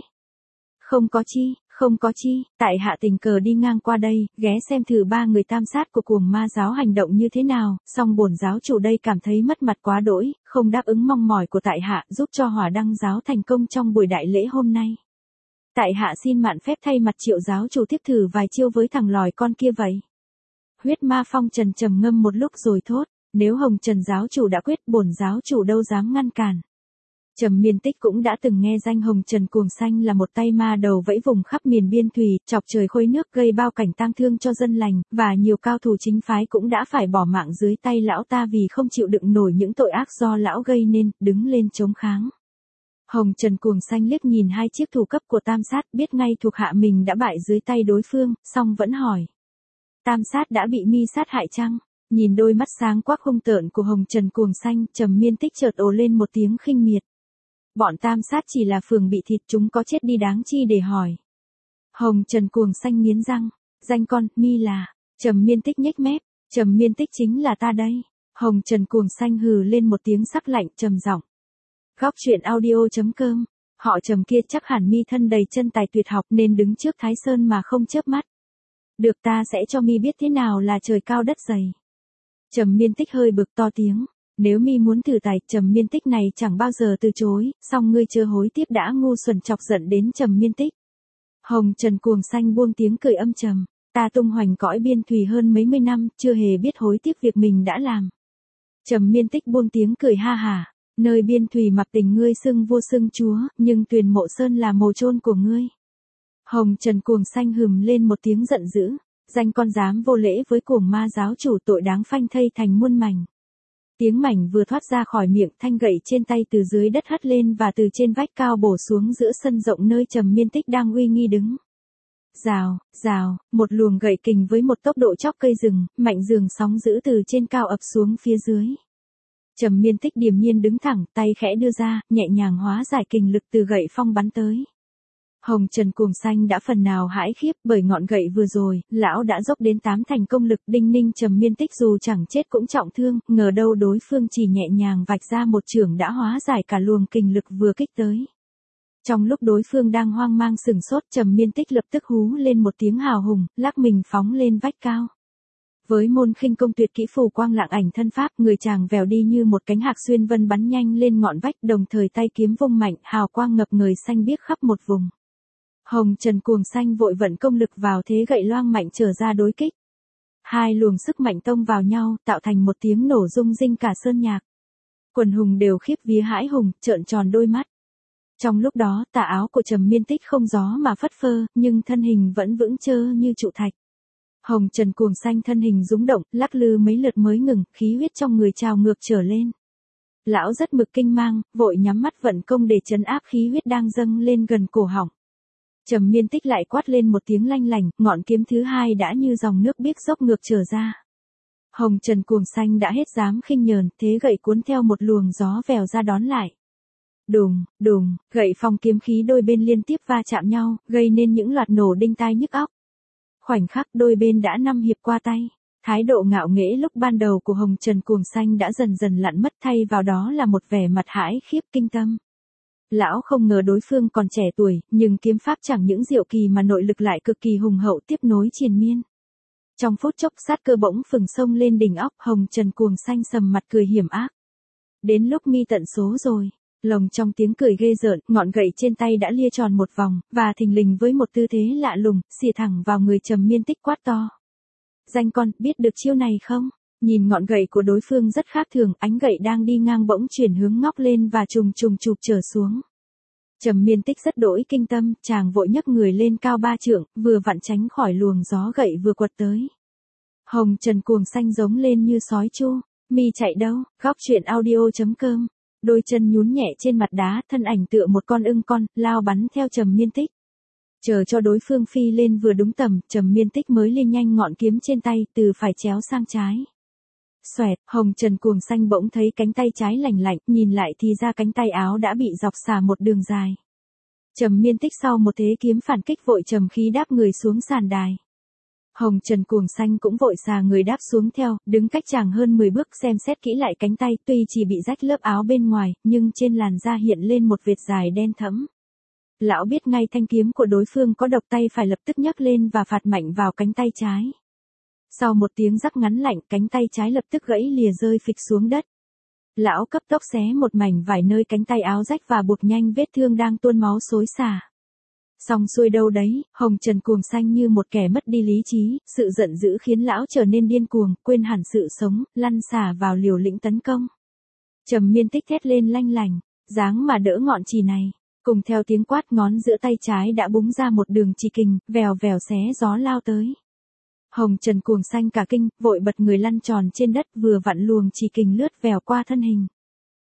Không có chi, tại hạ tình cờ đi ngang qua đây, ghé xem thử 3 người Tam Sát của Cuồng Ma giáo hành động như thế nào, song bổn giáo chủ đây cảm thấy mất mặt quá đỗi, không đáp ứng mong mỏi của tại hạ, giúp cho Hỏa Đăng giáo thành công trong buổi đại lễ hôm nay. Tại hạ xin mạn phép thay mặt Triệu giáo chủ tiếp thử vài chiêu với thằng lòi con kia vậy. Huyết Ma Phong Trần trầm ngâm một lúc rồi thốt, nếu Hồng Trần giáo chủ đã quyết, bổn giáo chủ đâu dám ngăn cản. Trầm Miên Tích cũng đã từng nghe danh Hồng Trần Cuồng Xanh là một tay ma đầu vẫy vùng khắp miền biên thùy, chọc trời khôi nước gây bao cảnh tang thương cho dân lành, và nhiều cao thủ chính phái cũng đã phải bỏ mạng dưới tay lão ta vì không chịu đựng nổi những tội ác do lão gây nên, đứng lên chống kháng. Hồng Trần cuồng xanh liếc nhìn hai chiếc thủ cấp của Tam Sát, biết ngay thuộc hạ mình đã bại dưới tay đối phương, song vẫn hỏi. Tam Sát đã bị mi sát hại chăng? Nhìn đôi mắt sáng quắc hung tợn của Hồng Trần cuồng xanh, Trầm Miên Tích chợt ồ lên một tiếng khinh miệt. Bọn Tam Sát chỉ là phường bị thịt, chúng có chết đi đáng chi để hỏi. Hồng Trần cuồng xanh nghiến răng. Danh con, mi là. Trầm Miên Tích nhếch mép. Trầm Miên Tích chính là ta đây. Hồng Trần cuồng xanh hừ lên một tiếng sắc lạnh trầm giọng. Góc truyện audio.com. Họ Trầm kia chắc hẳn mi thân đầy chân tài tuyệt học nên đứng trước Thái Sơn mà không chớp mắt. Được, ta sẽ cho mi biết thế nào là trời cao đất dày. Trầm Miên Tích hơi bực to tiếng. Nếu mi muốn thử tài, Trầm Miên Tích này chẳng bao giờ từ chối, song ngươi chưa hối tiếc đã ngu xuẩn chọc giận đến Trầm Miên Tích. Hồng Trần cuồng xanh buông tiếng cười âm trầm. Ta tung hoành cõi biên thùy hơn mấy mươi năm, chưa hề biết hối tiếc việc mình đã làm. Trầm Miên Tích buông tiếng cười ha hả. Nơi biên thùy mặc tình ngươi xưng vua xưng chúa, nhưng Tuyền Mộ Sơn là mồ chôn của ngươi. Hồng Trần cuồng xanh hừm lên một tiếng giận dữ. Danh con dám vô lễ với cuồng ma giáo chủ, tội đáng phanh thây thành muôn mảnh. Tiếng mảnh vừa thoát ra khỏi miệng, thanh gậy trên tay từ dưới đất hất lên và từ trên vách cao bổ xuống giữa sân rộng nơi Trầm Miên Tích đang uy nghi đứng. Rào, rào, một luồng gậy kình với một tốc độ chóc cây rừng, mạnh dường sóng dữ từ trên cao ập xuống phía dưới. Trầm Miên Tích điềm nhiên đứng thẳng, tay khẽ đưa ra, nhẹ nhàng hóa giải kình lực từ gậy phong bắn tới. Hồng Trần cuồng xanh đã phần nào hãi khiếp, bởi ngọn gậy vừa rồi, lão đã dốc đến 8 thành công lực. Đinh ninh, Trầm Miên Tích dù chẳng chết cũng trọng thương, ngờ đâu đối phương chỉ nhẹ nhàng vạch ra một chưởng đã hóa giải cả luồng kình lực vừa kích tới. Trong lúc đối phương đang hoang mang sửng sốt, Trầm Miên Tích lập tức hú lên một tiếng hào hùng, lắc mình phóng lên vách cao. Với môn khinh công tuyệt kỹ phù quang lạng ảnh thân pháp, người chàng vèo đi như một cánh hạc xuyên vân bắn nhanh lên ngọn vách, đồng thời tay kiếm vung mạnh, hào quang ngập ngời xanh biếc khắp một vùng. Hồng Trần cuồng xanh vội vận công lực vào thế gậy loang mạnh trở ra đối kích. Hai luồng sức mạnh tông vào nhau, tạo thành một tiếng nổ rung rinh cả sơn nhạc. Quần hùng đều khiếp vía hãi hùng, trợn tròn đôi mắt. Trong lúc đó, tà áo của Trầm Miên Tích không gió mà phất phơ, nhưng thân hình vẫn vững chơ như trụ thạch. Hồng Trần cuồng xanh thân hình rúng động, lắc lư mấy lượt mới ngừng, khí huyết trong người trào ngược trở lên. Lão rất mực kinh mang, vội nhắm mắt vận công để trấn áp khí huyết đang dâng lên gần cổ họng. Trầm Miên Tích lại quát lên một tiếng lanh lành, ngọn kiếm thứ hai đã như dòng nước biếc dốc ngược trở ra. Hồng Trần cuồng xanh đã hết dám khinh nhờn, thế gậy cuốn theo một luồng gió vèo ra đón lại. Đùng, đùng, gậy phong kiếm khí đôi bên liên tiếp va chạm nhau, gây nên những loạt nổ đinh tai nhức óc. Khoảnh khắc đôi bên đã năm hiệp qua tay. Thái độ ngạo nghễ lúc ban đầu của Hồng Trần cuồng xanh đã dần dần lặn mất, thay vào đó là một vẻ mặt hãi khiếp kinh tâm. Lão không ngờ đối phương còn trẻ tuổi, nhưng kiếm pháp chẳng những diệu kỳ mà nội lực lại cực kỳ hùng hậu tiếp nối triền miên. Trong phút chốc sát cơ bỗng phừng sông lên đỉnh óc, Hồng Trần cuồng xanh sầm mặt cười hiểm ác. Đến lúc mi tận số rồi. Lồng trong tiếng cười ghê rợn, ngọn gậy trên tay đã lia tròn một vòng, và thình lình với một tư thế lạ lùng, xìa thẳng vào người Trầm Miên Tích quát to. Danh con, biết được chiêu này không? Nhìn ngọn gậy của đối phương rất khác thường, ánh gậy đang đi ngang bỗng chuyển hướng ngóc lên và trùng chụp trở xuống. Trầm Miên Tích rất đỗi kinh tâm, chàng vội nhấc người lên cao 3 trượng, vừa vặn tránh khỏi luồng gió gậy vừa quật tới. Hồng Trần cuồng xanh giống lên như sói chu. Mi chạy đâu? Góc truyện audio.com. Đôi chân nhún nhẹ trên mặt đá, thân ảnh tựa một con ưng con, lao bắn theo Trầm Miên Tích. Chờ cho đối phương phi lên vừa đúng tầm, Trầm Miên Tích mới lên nhanh ngọn kiếm trên tay, từ phải chéo sang trái. Xoẹt, Hồng Trần cuồng xanh bỗng thấy cánh tay trái lành lạnh, nhìn lại thì ra cánh tay áo đã bị dọc xả một đường dài. Trầm Miên Tích sau một thế kiếm phản kích vội trầm khí đáp người xuống sàn đài. Hồng Trần cuồng xanh cũng vội xà người đáp xuống theo, đứng cách chàng hơn 10 bước xem xét kỹ lại cánh tay, tuy chỉ bị rách lớp áo bên ngoài, nhưng trên làn da hiện lên một vệt dài đen thẫm. Lão biết ngay thanh kiếm của đối phương có độc, tay phải lập tức nhấc lên và phạt mạnh vào cánh tay trái. Sau một tiếng rắc ngắn lạnh, cánh tay trái lập tức gãy lìa rơi phịch xuống đất. Lão cấp tốc xé một mảnh vải nơi cánh tay áo rách và buộc nhanh vết thương đang tuôn máu xối xả. Xong xuôi đâu đấy, Hồng Trần cuồng xanh như một kẻ mất đi lý trí, sự giận dữ khiến lão trở nên điên cuồng, quên hẳn sự sống, lăn xả vào liều lĩnh tấn công. Trầm Miên Tích thét lên lanh lành, dáng mà đỡ ngọn chì này. Cùng theo tiếng quát, ngón giữa tay trái đã búng ra một đường chì kình, vèo vèo xé gió lao tới. Hồng Trần cuồng xanh cả kinh, vội bật người lăn tròn trên đất, vừa vặn luồng chì kình lướt vèo qua thân hình.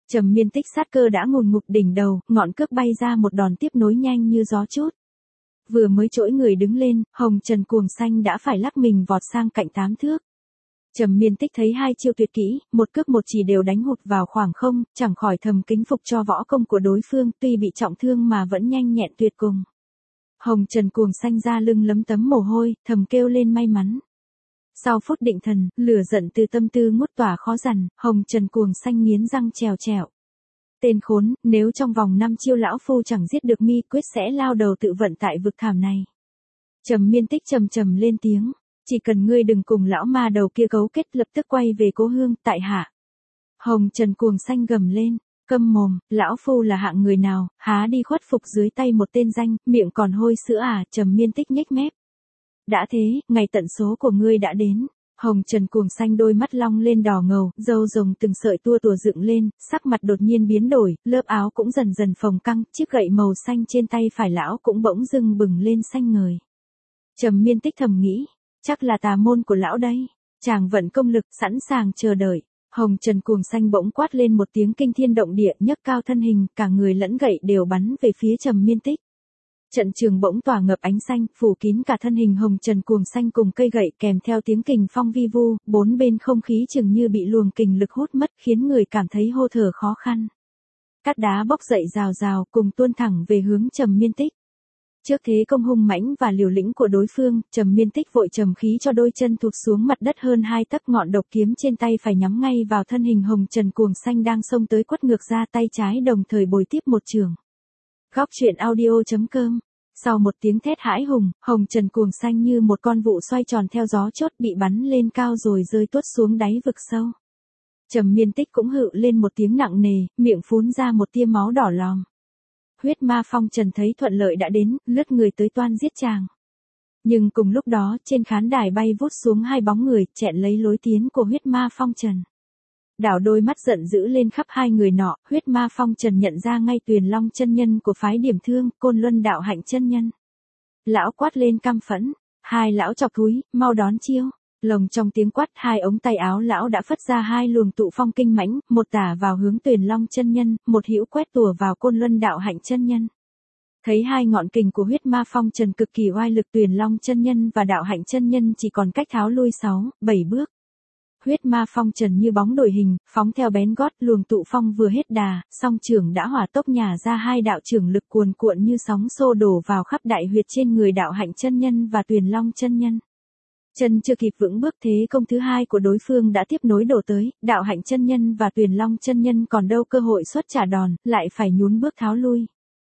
Trầm Miên Tích sát cơ đã ngùn ngụt đỉnh đầu, ngọn cước bay ra một đòn tiếp nối nhanh như gió chút. Vừa mới trỗi người đứng lên, hồng trần cuồng xanh đã phải lắc mình vọt sang cạnh 8 thước. Trầm Miên Tích thấy hai chiêu tuyệt kỹ, một cước một chỉ đều đánh hụt vào khoảng không, chẳng khỏi thầm kính phục cho võ công của đối phương, tuy bị trọng thương mà vẫn nhanh nhẹn tuyệt cùng. Hồng trần cuồng xanh ra lưng lấm tấm mồ hôi, thầm kêu lên may mắn. Sau phút định thần, lửa giận từ tâm tư ngút tỏa khó dằn, hồng trần cuồng xanh nghiến răng trèo trèo. Tên khốn, nếu trong vòng 5 chiêu lão phu chẳng giết được mi, quyết sẽ lao đầu tự vận tại vực thảm này. Trầm Miên Tích trầm trầm lên tiếng, chỉ cần ngươi đừng cùng lão ma đầu kia cấu kết, lập tức quay về cố hương, tại hạ. Hồng trần cuồng xanh gầm lên, câm mồm, lão phu là hạng người nào, há đi khuất phục dưới tay một tên danh, miệng còn hôi sữa à? Trầm Miên Tích nhếch mép. Đã thế, ngày tận số của ngươi đã đến. Hồng trần cuồng xanh đôi mắt long lên đỏ ngầu, râu rồng từng sợi tua tủa dựng lên, sắc mặt đột nhiên biến đổi, lớp áo cũng dần dần phồng căng, chiếc gậy màu xanh trên tay phải lão cũng bỗng dưng bừng lên xanh ngời. Trầm Miên Tích thầm nghĩ, chắc là tà môn của lão đây. Chàng vận công lực, sẵn sàng chờ đợi. Hồng trần cuồng xanh bỗng quát lên một tiếng kinh thiên động địa, nhấc cao thân hình, cả người lẫn gậy đều bắn về phía Trầm Miên Tích. Trận trường bỗng tỏa ngập ánh xanh, phủ kín cả thân hình hồng trần cuồng xanh cùng cây gậy, kèm theo tiếng kình phong vi vu, bốn bên không khí chừng như bị luồng kình lực hút mất, khiến người cảm thấy hô thở khó khăn. Cát đá bốc dậy rào rào, cùng tuôn thẳng về hướng Trầm Miên Tích. Trước thế công hung mãnh và liều lĩnh của đối phương, Trầm Miên Tích vội trầm khí cho đôi chân thụt xuống mặt đất hơn 2 tấc, ngọn độc kiếm trên tay phải nhắm ngay vào thân hình hồng trần cuồng xanh đang xông tới, quất ngược ra, tay trái đồng thời bồi tiếp một chưởng. Góc truyện audio.com. Sau một tiếng thét hãi hùng, hồng trần cuồng xanh như một con vụ xoay tròn theo gió chốt, bị bắn lên cao rồi rơi tuốt xuống đáy vực sâu. Trầm Miên Tích cũng hự lên một tiếng nặng nề, miệng phún ra một tia máu đỏ lòm. Huyết ma phong trần thấy thuận lợi đã đến, lướt người tới toan giết chàng. Nhưng cùng lúc đó, trên khán đài bay vút xuống hai bóng người, chẹn lấy lối tiến của huyết ma phong trần. Đảo đôi mắt giận dữ lên khắp hai người nọ, huyết ma phong trần nhận ra ngay Tuyền Long chân nhân của phái Điểm Thương, Côn Luân đạo hạnh chân nhân. Lão quát lên căm phẫn, hai lão chọc thúi, mau đón chiêu. Lồng trong tiếng quát, hai ống tay áo lão đã phất ra hai luồng tụ phong kinh mãnh, một tả vào hướng Tuyền Long chân nhân, một hữu quét tùa vào Côn Luân đạo hạnh chân nhân. Thấy hai ngọn kình của huyết ma phong trần cực kỳ oai lực, Tuyền Long chân nhân và đạo hạnh chân nhân chỉ còn cách tháo lui 6-7 bước. Huyết ma phong trần như bóng đổi hình, phóng theo bén gót, luồng tụ phong vừa hết đà, song trưởng đã hỏa tốc nhả ra hai đạo trưởng lực cuồn cuộn như sóng xô đổ vào khắp đại huyệt trên người đạo hạnh chân nhân và Tuyền Long chân nhân. Chân chưa kịp vững bước, thế công thứ hai của đối phương đã tiếp nối đổ tới, đạo hạnh chân nhân và Tuyền Long chân nhân còn đâu cơ hội xuất trả đòn, lại phải nhún bước tháo lui.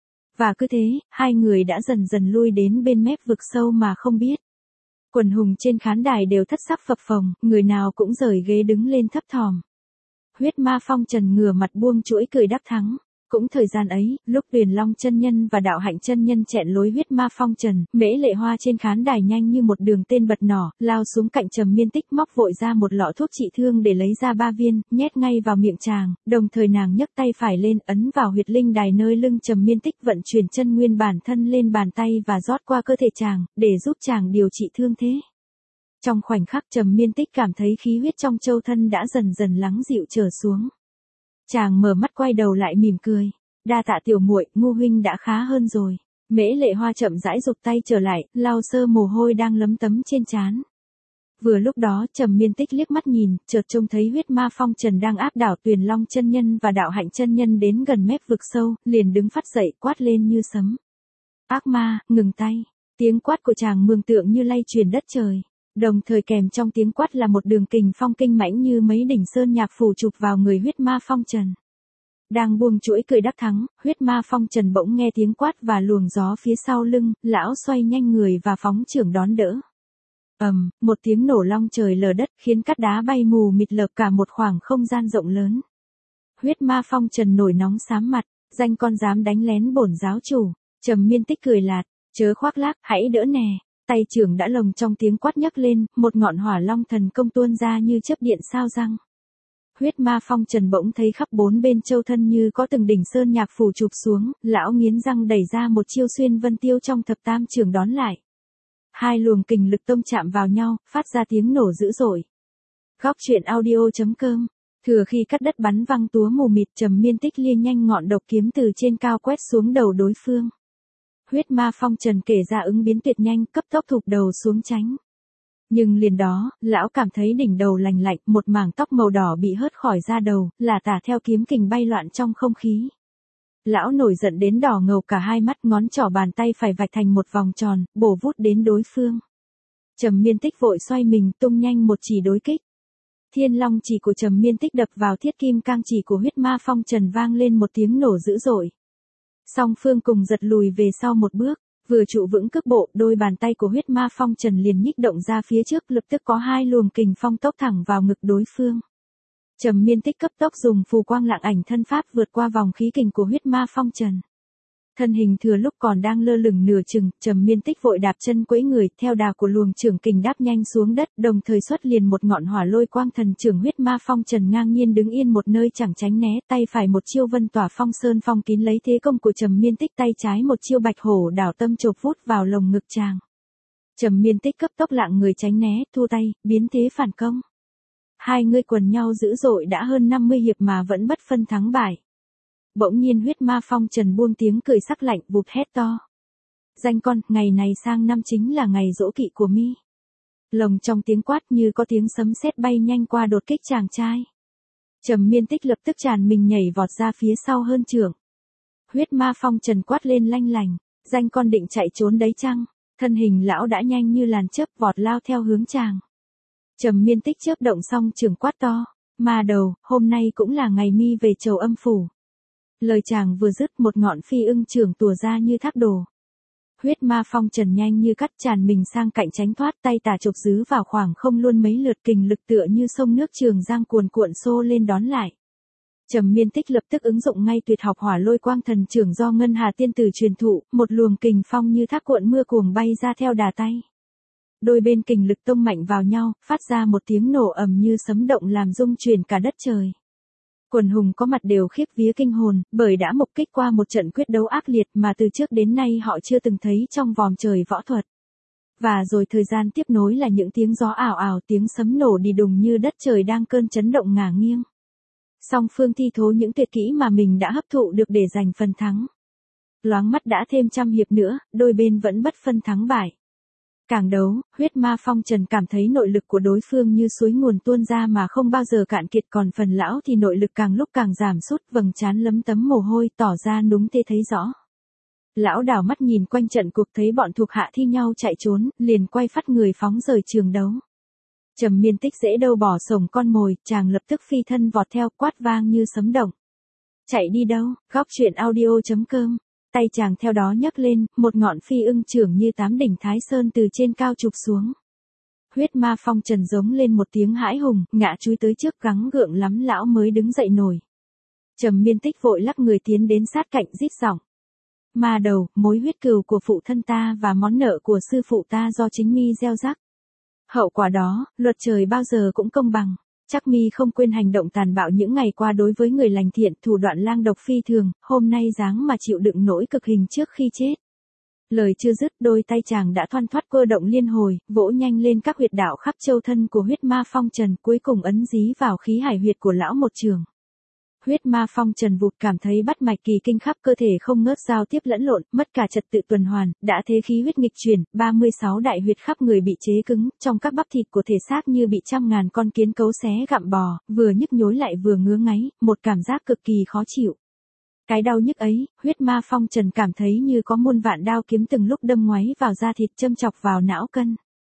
Và cứ thế, hai người đã dần dần lui đến bên mép vực sâu mà không biết. Quần hùng trên khán đài đều thất sắc phập phồng, người nào cũng rời ghế đứng lên thấp thỏm. Huyết ma phong trần ngửa mặt buông chuỗi cười đắc thắng. Cũng thời gian ấy, lúc Tuyền Long chân nhân và đạo hạnh chân nhân chẹn lối huyết ma phong trần, Mễ Lệ Hoa trên khán đài nhanh như một đường tên bật nỏ, lao xuống cạnh Trầm Miên Tích, móc vội ra một lọ thuốc trị thương để lấy ra 3 viên, nhét ngay vào miệng chàng, đồng thời nàng nhấc tay phải lên, ấn vào huyệt linh đài nơi lưng Trầm Miên Tích, vận chuyển chân nguyên bản thân lên bàn tay và rót qua cơ thể chàng, để giúp chàng điều trị thương thế. Trong khoảnh khắc, Trầm Miên Tích cảm thấy khí huyết trong châu thân đã dần dần lắng dịu trở xuống. Chàng mở mắt quay đầu lại mỉm cười. Đa tạ tiểu muội, Ngu huynh đã khá hơn rồi. Mễ Lệ Hoa chậm rãi giục tay trở lại, lau sơ mồ hôi đang lấm tấm trên trán. Vừa lúc đó, Trầm Miên Tích liếc mắt nhìn, chợt trông thấy huyết ma phong trần đang áp đảo Tuyền Long chân nhân và đạo hạnh chân nhân đến gần mép vực sâu, liền đứng phắt dậy, quát lên như sấm. Ác ma, ngừng tay. Tiếng quát của chàng mường tượng như lay truyền đất trời. Đồng thời kèm trong tiếng quát là một đường kình phong kinh mãnh như mấy đỉnh sơn nhạc phủ chụp vào người huyết ma phong trần. Đang buông chuỗi cười đắc thắng, huyết ma phong trần bỗng nghe tiếng quát và luồng gió phía sau lưng, lão xoay nhanh người và phóng chưởng đón đỡ. Một tiếng nổ long trời lở đất khiến cát đá bay mù mịt lợp cả một khoảng không gian rộng lớn. Huyết ma phong trần nổi nóng xám mặt, danh con dám đánh lén bổn giáo chủ. Trầm Miên Tích cười lạt, chớ khoác lác, hãy đỡ nè. Tay trưởng đã lồng trong tiếng quát nhấc lên, một ngọn hỏa long thần công tuôn ra như chớp điện sao răng. Huyết ma phong trần bỗng thấy khắp bốn bên châu thân như có từng đỉnh sơn nhạc phủ chụp xuống, lão nghiến răng đẩy ra một chiêu xuyên vân tiêu trong thập tam trường đón lại. Hai luồng kình lực tông chạm vào nhau, phát ra tiếng nổ dữ dội. Góc truyện audio.com Thừa khi cắt đất bắn văng túa mù mịt, Trầm Miên Tích lia nhanh ngọn độc kiếm từ trên cao quét xuống đầu đối phương. Huyết ma phong trần kể ra ứng biến tuyệt nhanh, cấp tốc thụp đầu xuống tránh. Nhưng liền đó, lão cảm thấy đỉnh đầu lành lạnh, một mảng tóc màu đỏ bị hớt khỏi da đầu, là tả theo kiếm kình bay loạn trong không khí. Lão nổi giận đến đỏ ngầu cả hai mắt, ngón trỏ bàn tay phải vạch thành một vòng tròn, bổ vút đến đối phương. Trầm Miên Tích vội xoay mình, tung nhanh một chỉ đối kích. Thiên long chỉ của Trầm Miên Tích đập vào thiết kim cang chỉ của huyết ma phong trần vang lên một tiếng nổ dữ dội. Song phương cùng giật lùi về sau một bước, vừa trụ vững cước bộ, đôi bàn tay của huyết ma phong trần liền nhích động ra phía trước, lập tức có hai luồng kình phong tốc thẳng vào ngực đối phương. Trầm Miên Tích cấp tốc dùng phù quang lạng ảnh thân pháp vượt qua vòng khí kình của huyết ma phong trần. Thân hình thừa lúc còn đang lơ lửng nửa chừng, Trầm Miên Tích vội đạp chân quẫy người, theo đà của luồng trưởng kình đáp nhanh xuống đất, đồng thời xuất liền một ngọn hỏa lôi quang thần trưởng. Huyết ma phong trần ngang nhiên đứng yên một nơi chẳng tránh né, tay phải một chiêu vân tỏa phong sơn phong kín lấy thế công của Trầm Miên Tích, tay trái một chiêu bạch hổ đảo tâm chộp vút vào lồng ngực chàng. Trầm Miên Tích cấp tốc lạng người tránh né, thu tay, biến thế phản công. Hai người quần nhau dữ dội đã hơn 50 hiệp mà vẫn bất phân thắng bại. Bỗng nhiên huyết ma phong trần buông tiếng cười sắc lạnh, vụt hét to. Danh con, ngày này sang năm chính là ngày giỗ kỵ của mi. Lồng trong tiếng quát như có tiếng sấm sét bay nhanh qua đột kích chàng trai. Trầm Miên Tích lập tức tràn mình nhảy vọt ra phía sau hơn chưởng. Huyết ma phong trần quát lên lanh lành. Danh con định chạy trốn đấy chăng? Thân hình lão đã nhanh như làn chớp vọt lao theo hướng chàng. Trầm Miên Tích chớp động xong chưởng quát to. Ma đầu, hôm nay cũng là ngày mi về Trầu Âm phủ. Lời chàng vừa dứt, một ngọn phi ưng chưởng tùa ra như thác đổ. Huyết ma phong trần nhanh như cắt tràn mình sang cạnh tránh thoát, tay tả chộp giữ vào khoảng không luôn mấy lượt, kình lực tựa như sông nước Trường Giang cuồn cuộn xô lên đón lại. Trầm Miên Tích lập tức ứng dụng ngay tuyệt học hỏa lôi quang thần chưởng do Ngân Hà tiên tử truyền thụ, một luồng kình phong như thác cuộn mưa cuồng bay ra theo đà tay. Đôi bên kình lực tông mạnh vào nhau, phát ra một tiếng nổ ầm như sấm động làm rung chuyển cả đất trời. Quần hùng có mặt đều khiếp vía kinh hồn, bởi đã mục kích qua một trận quyết đấu ác liệt mà từ trước đến nay họ chưa từng thấy trong vòm trời võ thuật. Và rồi thời gian tiếp nối là những tiếng gió ảo ảo, tiếng sấm nổ đi đùng như đất trời đang cơn chấn động ngả nghiêng. Song phương thi thố những tuyệt kỹ mà mình đã hấp thụ được để giành phần thắng. Loáng mắt đã thêm trăm hiệp nữa, đôi bên vẫn bất phân thắng bại. Càng đấu, huyết ma phong trần cảm thấy nội lực của đối phương như suối nguồn tuôn ra mà không bao giờ cạn kiệt, còn phần lão thì nội lực càng lúc càng giảm sút, vầng trán lấm tấm mồ hôi, tỏ ra núng tê thấy rõ. Lão đảo mắt nhìn quanh trận cuộc, thấy bọn thuộc hạ thi nhau chạy trốn, liền quay phắt người phóng rời trường đấu. Trầm Miên Tích dễ đâu bỏ sổng con mồi, chàng lập tức phi thân vọt theo, quát vang như sấm động. Chạy đi đâu? Góc truyện audio.com. Tay chàng theo đó nhấc lên, một ngọn phi ưng chưởng như tám đỉnh Thái Sơn từ trên cao chụp xuống. Huyết ma phong trần giống lên một tiếng hãi hùng, ngã chúi tới trước, gắng gượng lắm lão mới đứng dậy nổi. Trầm Miên Tích vội lắc người tiến đến sát cạnh rít giọng. Ma đầu, mối huyết cừu của phụ thân ta và món nợ của sư phụ ta do chính mi gieo rắc. Hậu quả đó, luật trời bao giờ cũng công bằng. Chắc mi không quên hành động tàn bạo những ngày qua đối với người lành thiện, thủ đoạn lang độc phi thường, hôm nay dáng mà chịu đựng nỗi cực hình trước khi chết. Lời chưa dứt, đôi tay chàng đã thoăn thoắt cơ động liên hồi, vỗ nhanh lên các huyệt đạo khắp châu thân của huyết ma phong trần, cuối cùng ấn dí vào khí hải huyệt của lão một trường. Huyết ma phong trần vụt cảm thấy bắt mạch kỳ kinh khắp cơ thể không ngớt giao tiếp lẫn lộn, mất cả trật tự tuần hoàn, đã thế khí huyết nghịch chuyển, 36 đại huyệt khắp người bị chế cứng, trong các bắp thịt của thể xác như bị trăm ngàn con kiến cấu xé gặm bò, vừa nhức nhối lại vừa ngứa ngáy, một cảm giác cực kỳ khó chịu. Cái đau nhức ấy, huyết ma phong trần cảm thấy như có muôn vạn đao kiếm từng lúc đâm ngoáy vào da thịt, châm chọc vào não cân.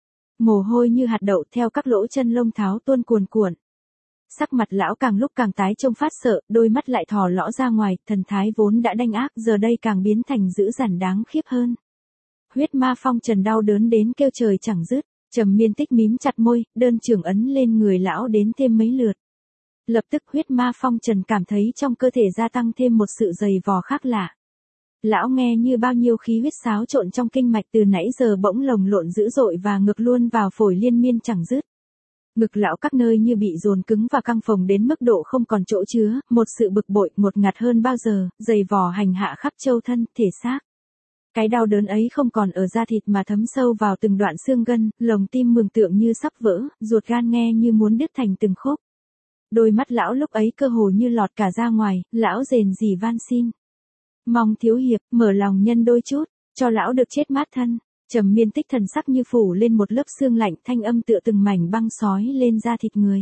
Mồ hôi như hạt đậu theo các lỗ chân lông tháo tuôn cuồn cuộn. Sắc mặt lão càng lúc càng tái trông phát sợ, đôi mắt lại thò lõ ra ngoài, thần thái vốn đã đanh ác giờ đây càng biến thành dữ dằn đáng khiếp hơn. Huyết ma phong trần đau đớn đến kêu trời chẳng dứt, Trầm Miên Tích mím chặt môi, đơn trường ấn lên người lão đến thêm mấy lượt. Lập tức huyết ma phong trần cảm thấy trong cơ thể gia tăng thêm một sự dày vò khác lạ. Lão nghe như bao nhiêu khí huyết xáo trộn trong kinh mạch từ nãy giờ bỗng lồng lộn dữ dội và ngược luôn vào phổi liên miên chẳng dứt. Ngực lão các nơi như bị dồn cứng và căng phồng đến mức độ không còn chỗ chứa, một sự bực bội ngột ngạt hơn bao giờ, dày vò hành hạ khắp châu thân, thể xác. Cái đau đớn ấy không còn ở da thịt mà thấm sâu vào từng đoạn xương gân, lồng tim mường tượng như sắp vỡ, ruột gan nghe như muốn đứt thành từng khúc. Đôi mắt lão lúc ấy cơ hồ như lọt cả ra ngoài, lão rền rỉ van xin. Mong thiếu hiệp, mở lòng nhân đôi chút, cho lão được chết mát thân. Trầm Miên Tích thần sắc như phủ lên một lớp sương lạnh, thanh âm tựa từng mảnh băng sói lên da thịt người.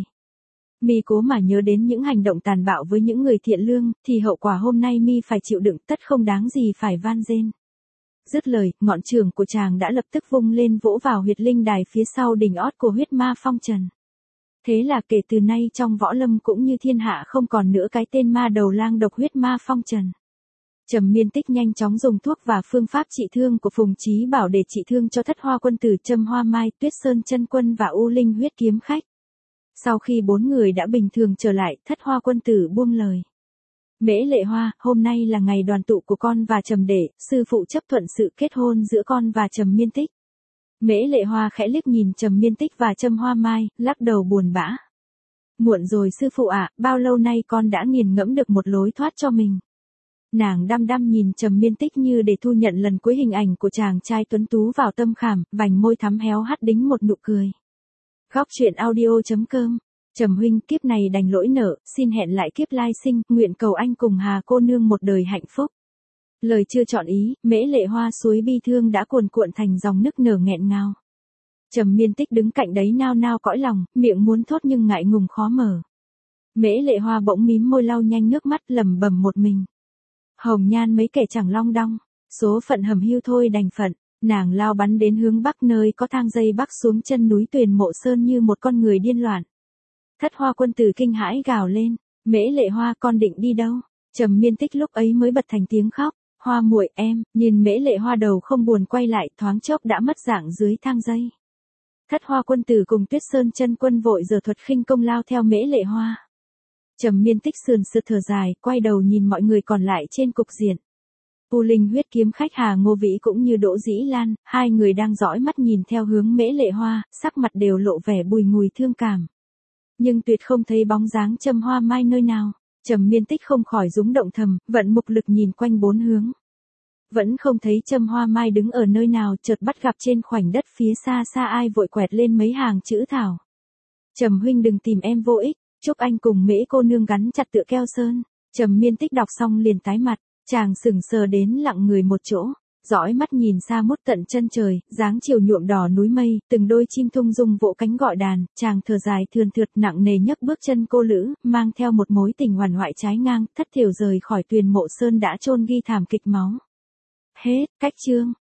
Mi cố mà nhớ đến những hành động tàn bạo với những người thiện lương, thì hậu quả hôm nay Mi phải chịu đựng tất không đáng gì phải van rên. Dứt lời, ngọn trường của chàng đã lập tức vung lên vỗ vào huyệt linh đài phía sau đỉnh ót của huyết ma phong trần. Thế là kể từ nay trong võ lâm cũng như thiên hạ không còn nữa cái tên ma đầu lang độc huyết ma phong trần. Trầm Miên Tích nhanh chóng dùng thuốc và phương pháp trị thương của Phùng Chí Bảo để trị thương cho Thất Hoa Quân Tử, Châm Hoa Mai, Tuyết Sơn Chân Quân và U Linh Huyết Kiếm Khách. Sau khi 4 người đã bình thường trở lại, Thất Hoa Quân Tử buông lời. Mễ Lệ Hoa, hôm nay là ngày đoàn tụ của con và Trầm đệ, sư phụ chấp thuận sự kết hôn giữa con và Trầm Miên Tích. Mễ Lệ Hoa khẽ liếc nhìn Trầm Miên Tích và Châm Hoa Mai, lắc đầu buồn bã. Muộn rồi sư phụ ạ, bao lâu nay con đã nghiền ngẫm được một lối thoát cho mình. Nàng đăm đăm nhìn Trầm Miên Tích như để thu nhận lần cuối hình ảnh của chàng trai tuấn tú vào tâm khảm, vành môi thắm héo hắt đính một nụ cười. Góc truyện audio.com. Trầm huynh, kiếp này đành lỗi nợ, xin hẹn lại kiếp lai sinh, nguyện cầu anh cùng Hà cô nương một đời hạnh phúc. Lời chưa chọn ý, Mễ Lệ Hoa suối bi thương đã cuồn cuộn thành dòng nức nở nghẹn ngào. Trầm Miên Tích đứng cạnh đấy nao nao cõi lòng, miệng muốn thốt nhưng ngại ngùng khó mở. Mễ Lệ Hoa bỗng mím môi lau nhanh nước mắt, lẩm bẩm một mình. Hồng nhan mấy kẻ chẳng long đong, số phận hầm hưu thôi đành phận. Nàng lao bắn đến hướng bắc nơi có thang dây bắc xuống chân núi Tuyền Mộ Sơn như một con người điên loạn. Thất Hoa Quân Tử kinh hãi gào lên, Mễ Lệ Hoa, con định đi đâu? Trầm Miên Tích lúc ấy mới bật thành tiếng khóc. Hoa muội em, nhìn Mễ Lệ Hoa đầu không buồn quay lại, thoáng chốc đã mất dạng dưới thang dây. Thất Hoa Quân Tử cùng Tuyết Sơn Chân Quân vội giở thuật khinh công lao theo Mễ Lệ Hoa. Trầm Miên Tích sườn sượt thở dài, quay đầu nhìn mọi người còn lại trên cục diện. U Linh Huyết Kiếm Khách Hà Ngô Vĩ cũng như Đỗ Dĩ Lan, hai người đang dõi mắt nhìn theo hướng Mễ Lệ Hoa, sắc mặt đều lộ vẻ bùi ngùi thương cảm. Nhưng tuyệt không thấy bóng dáng Châm Hoa Mai nơi nào. Trầm Miên Tích không khỏi rúng động thầm, vận mục lực nhìn quanh bốn hướng. Vẫn không thấy Châm Hoa Mai đứng ở nơi nào, chợt bắt gặp trên khoảnh đất phía xa xa ai vội quẹt lên mấy hàng chữ thảo. Trầm huynh đừng tìm em vô ích, chúc anh cùng Mễ cô nương gắn chặt tựa keo sơn. Trầm Miên Tích đọc xong liền tái mặt, chàng sững sờ đến lặng người một chỗ, dõi mắt nhìn xa mút tận chân trời, dáng chiều nhuộm đỏ núi mây, từng đôi chim thung dung vỗ cánh gọi đàn, chàng thở dài thườn thượt nặng nề nhấc bước chân cô lữ, mang theo một mối tình hoàn hoại trái ngang, thất thiểu rời khỏi Tuyền Mộ Sơn đã chôn ghi thảm kịch máu. Hết, cách chương.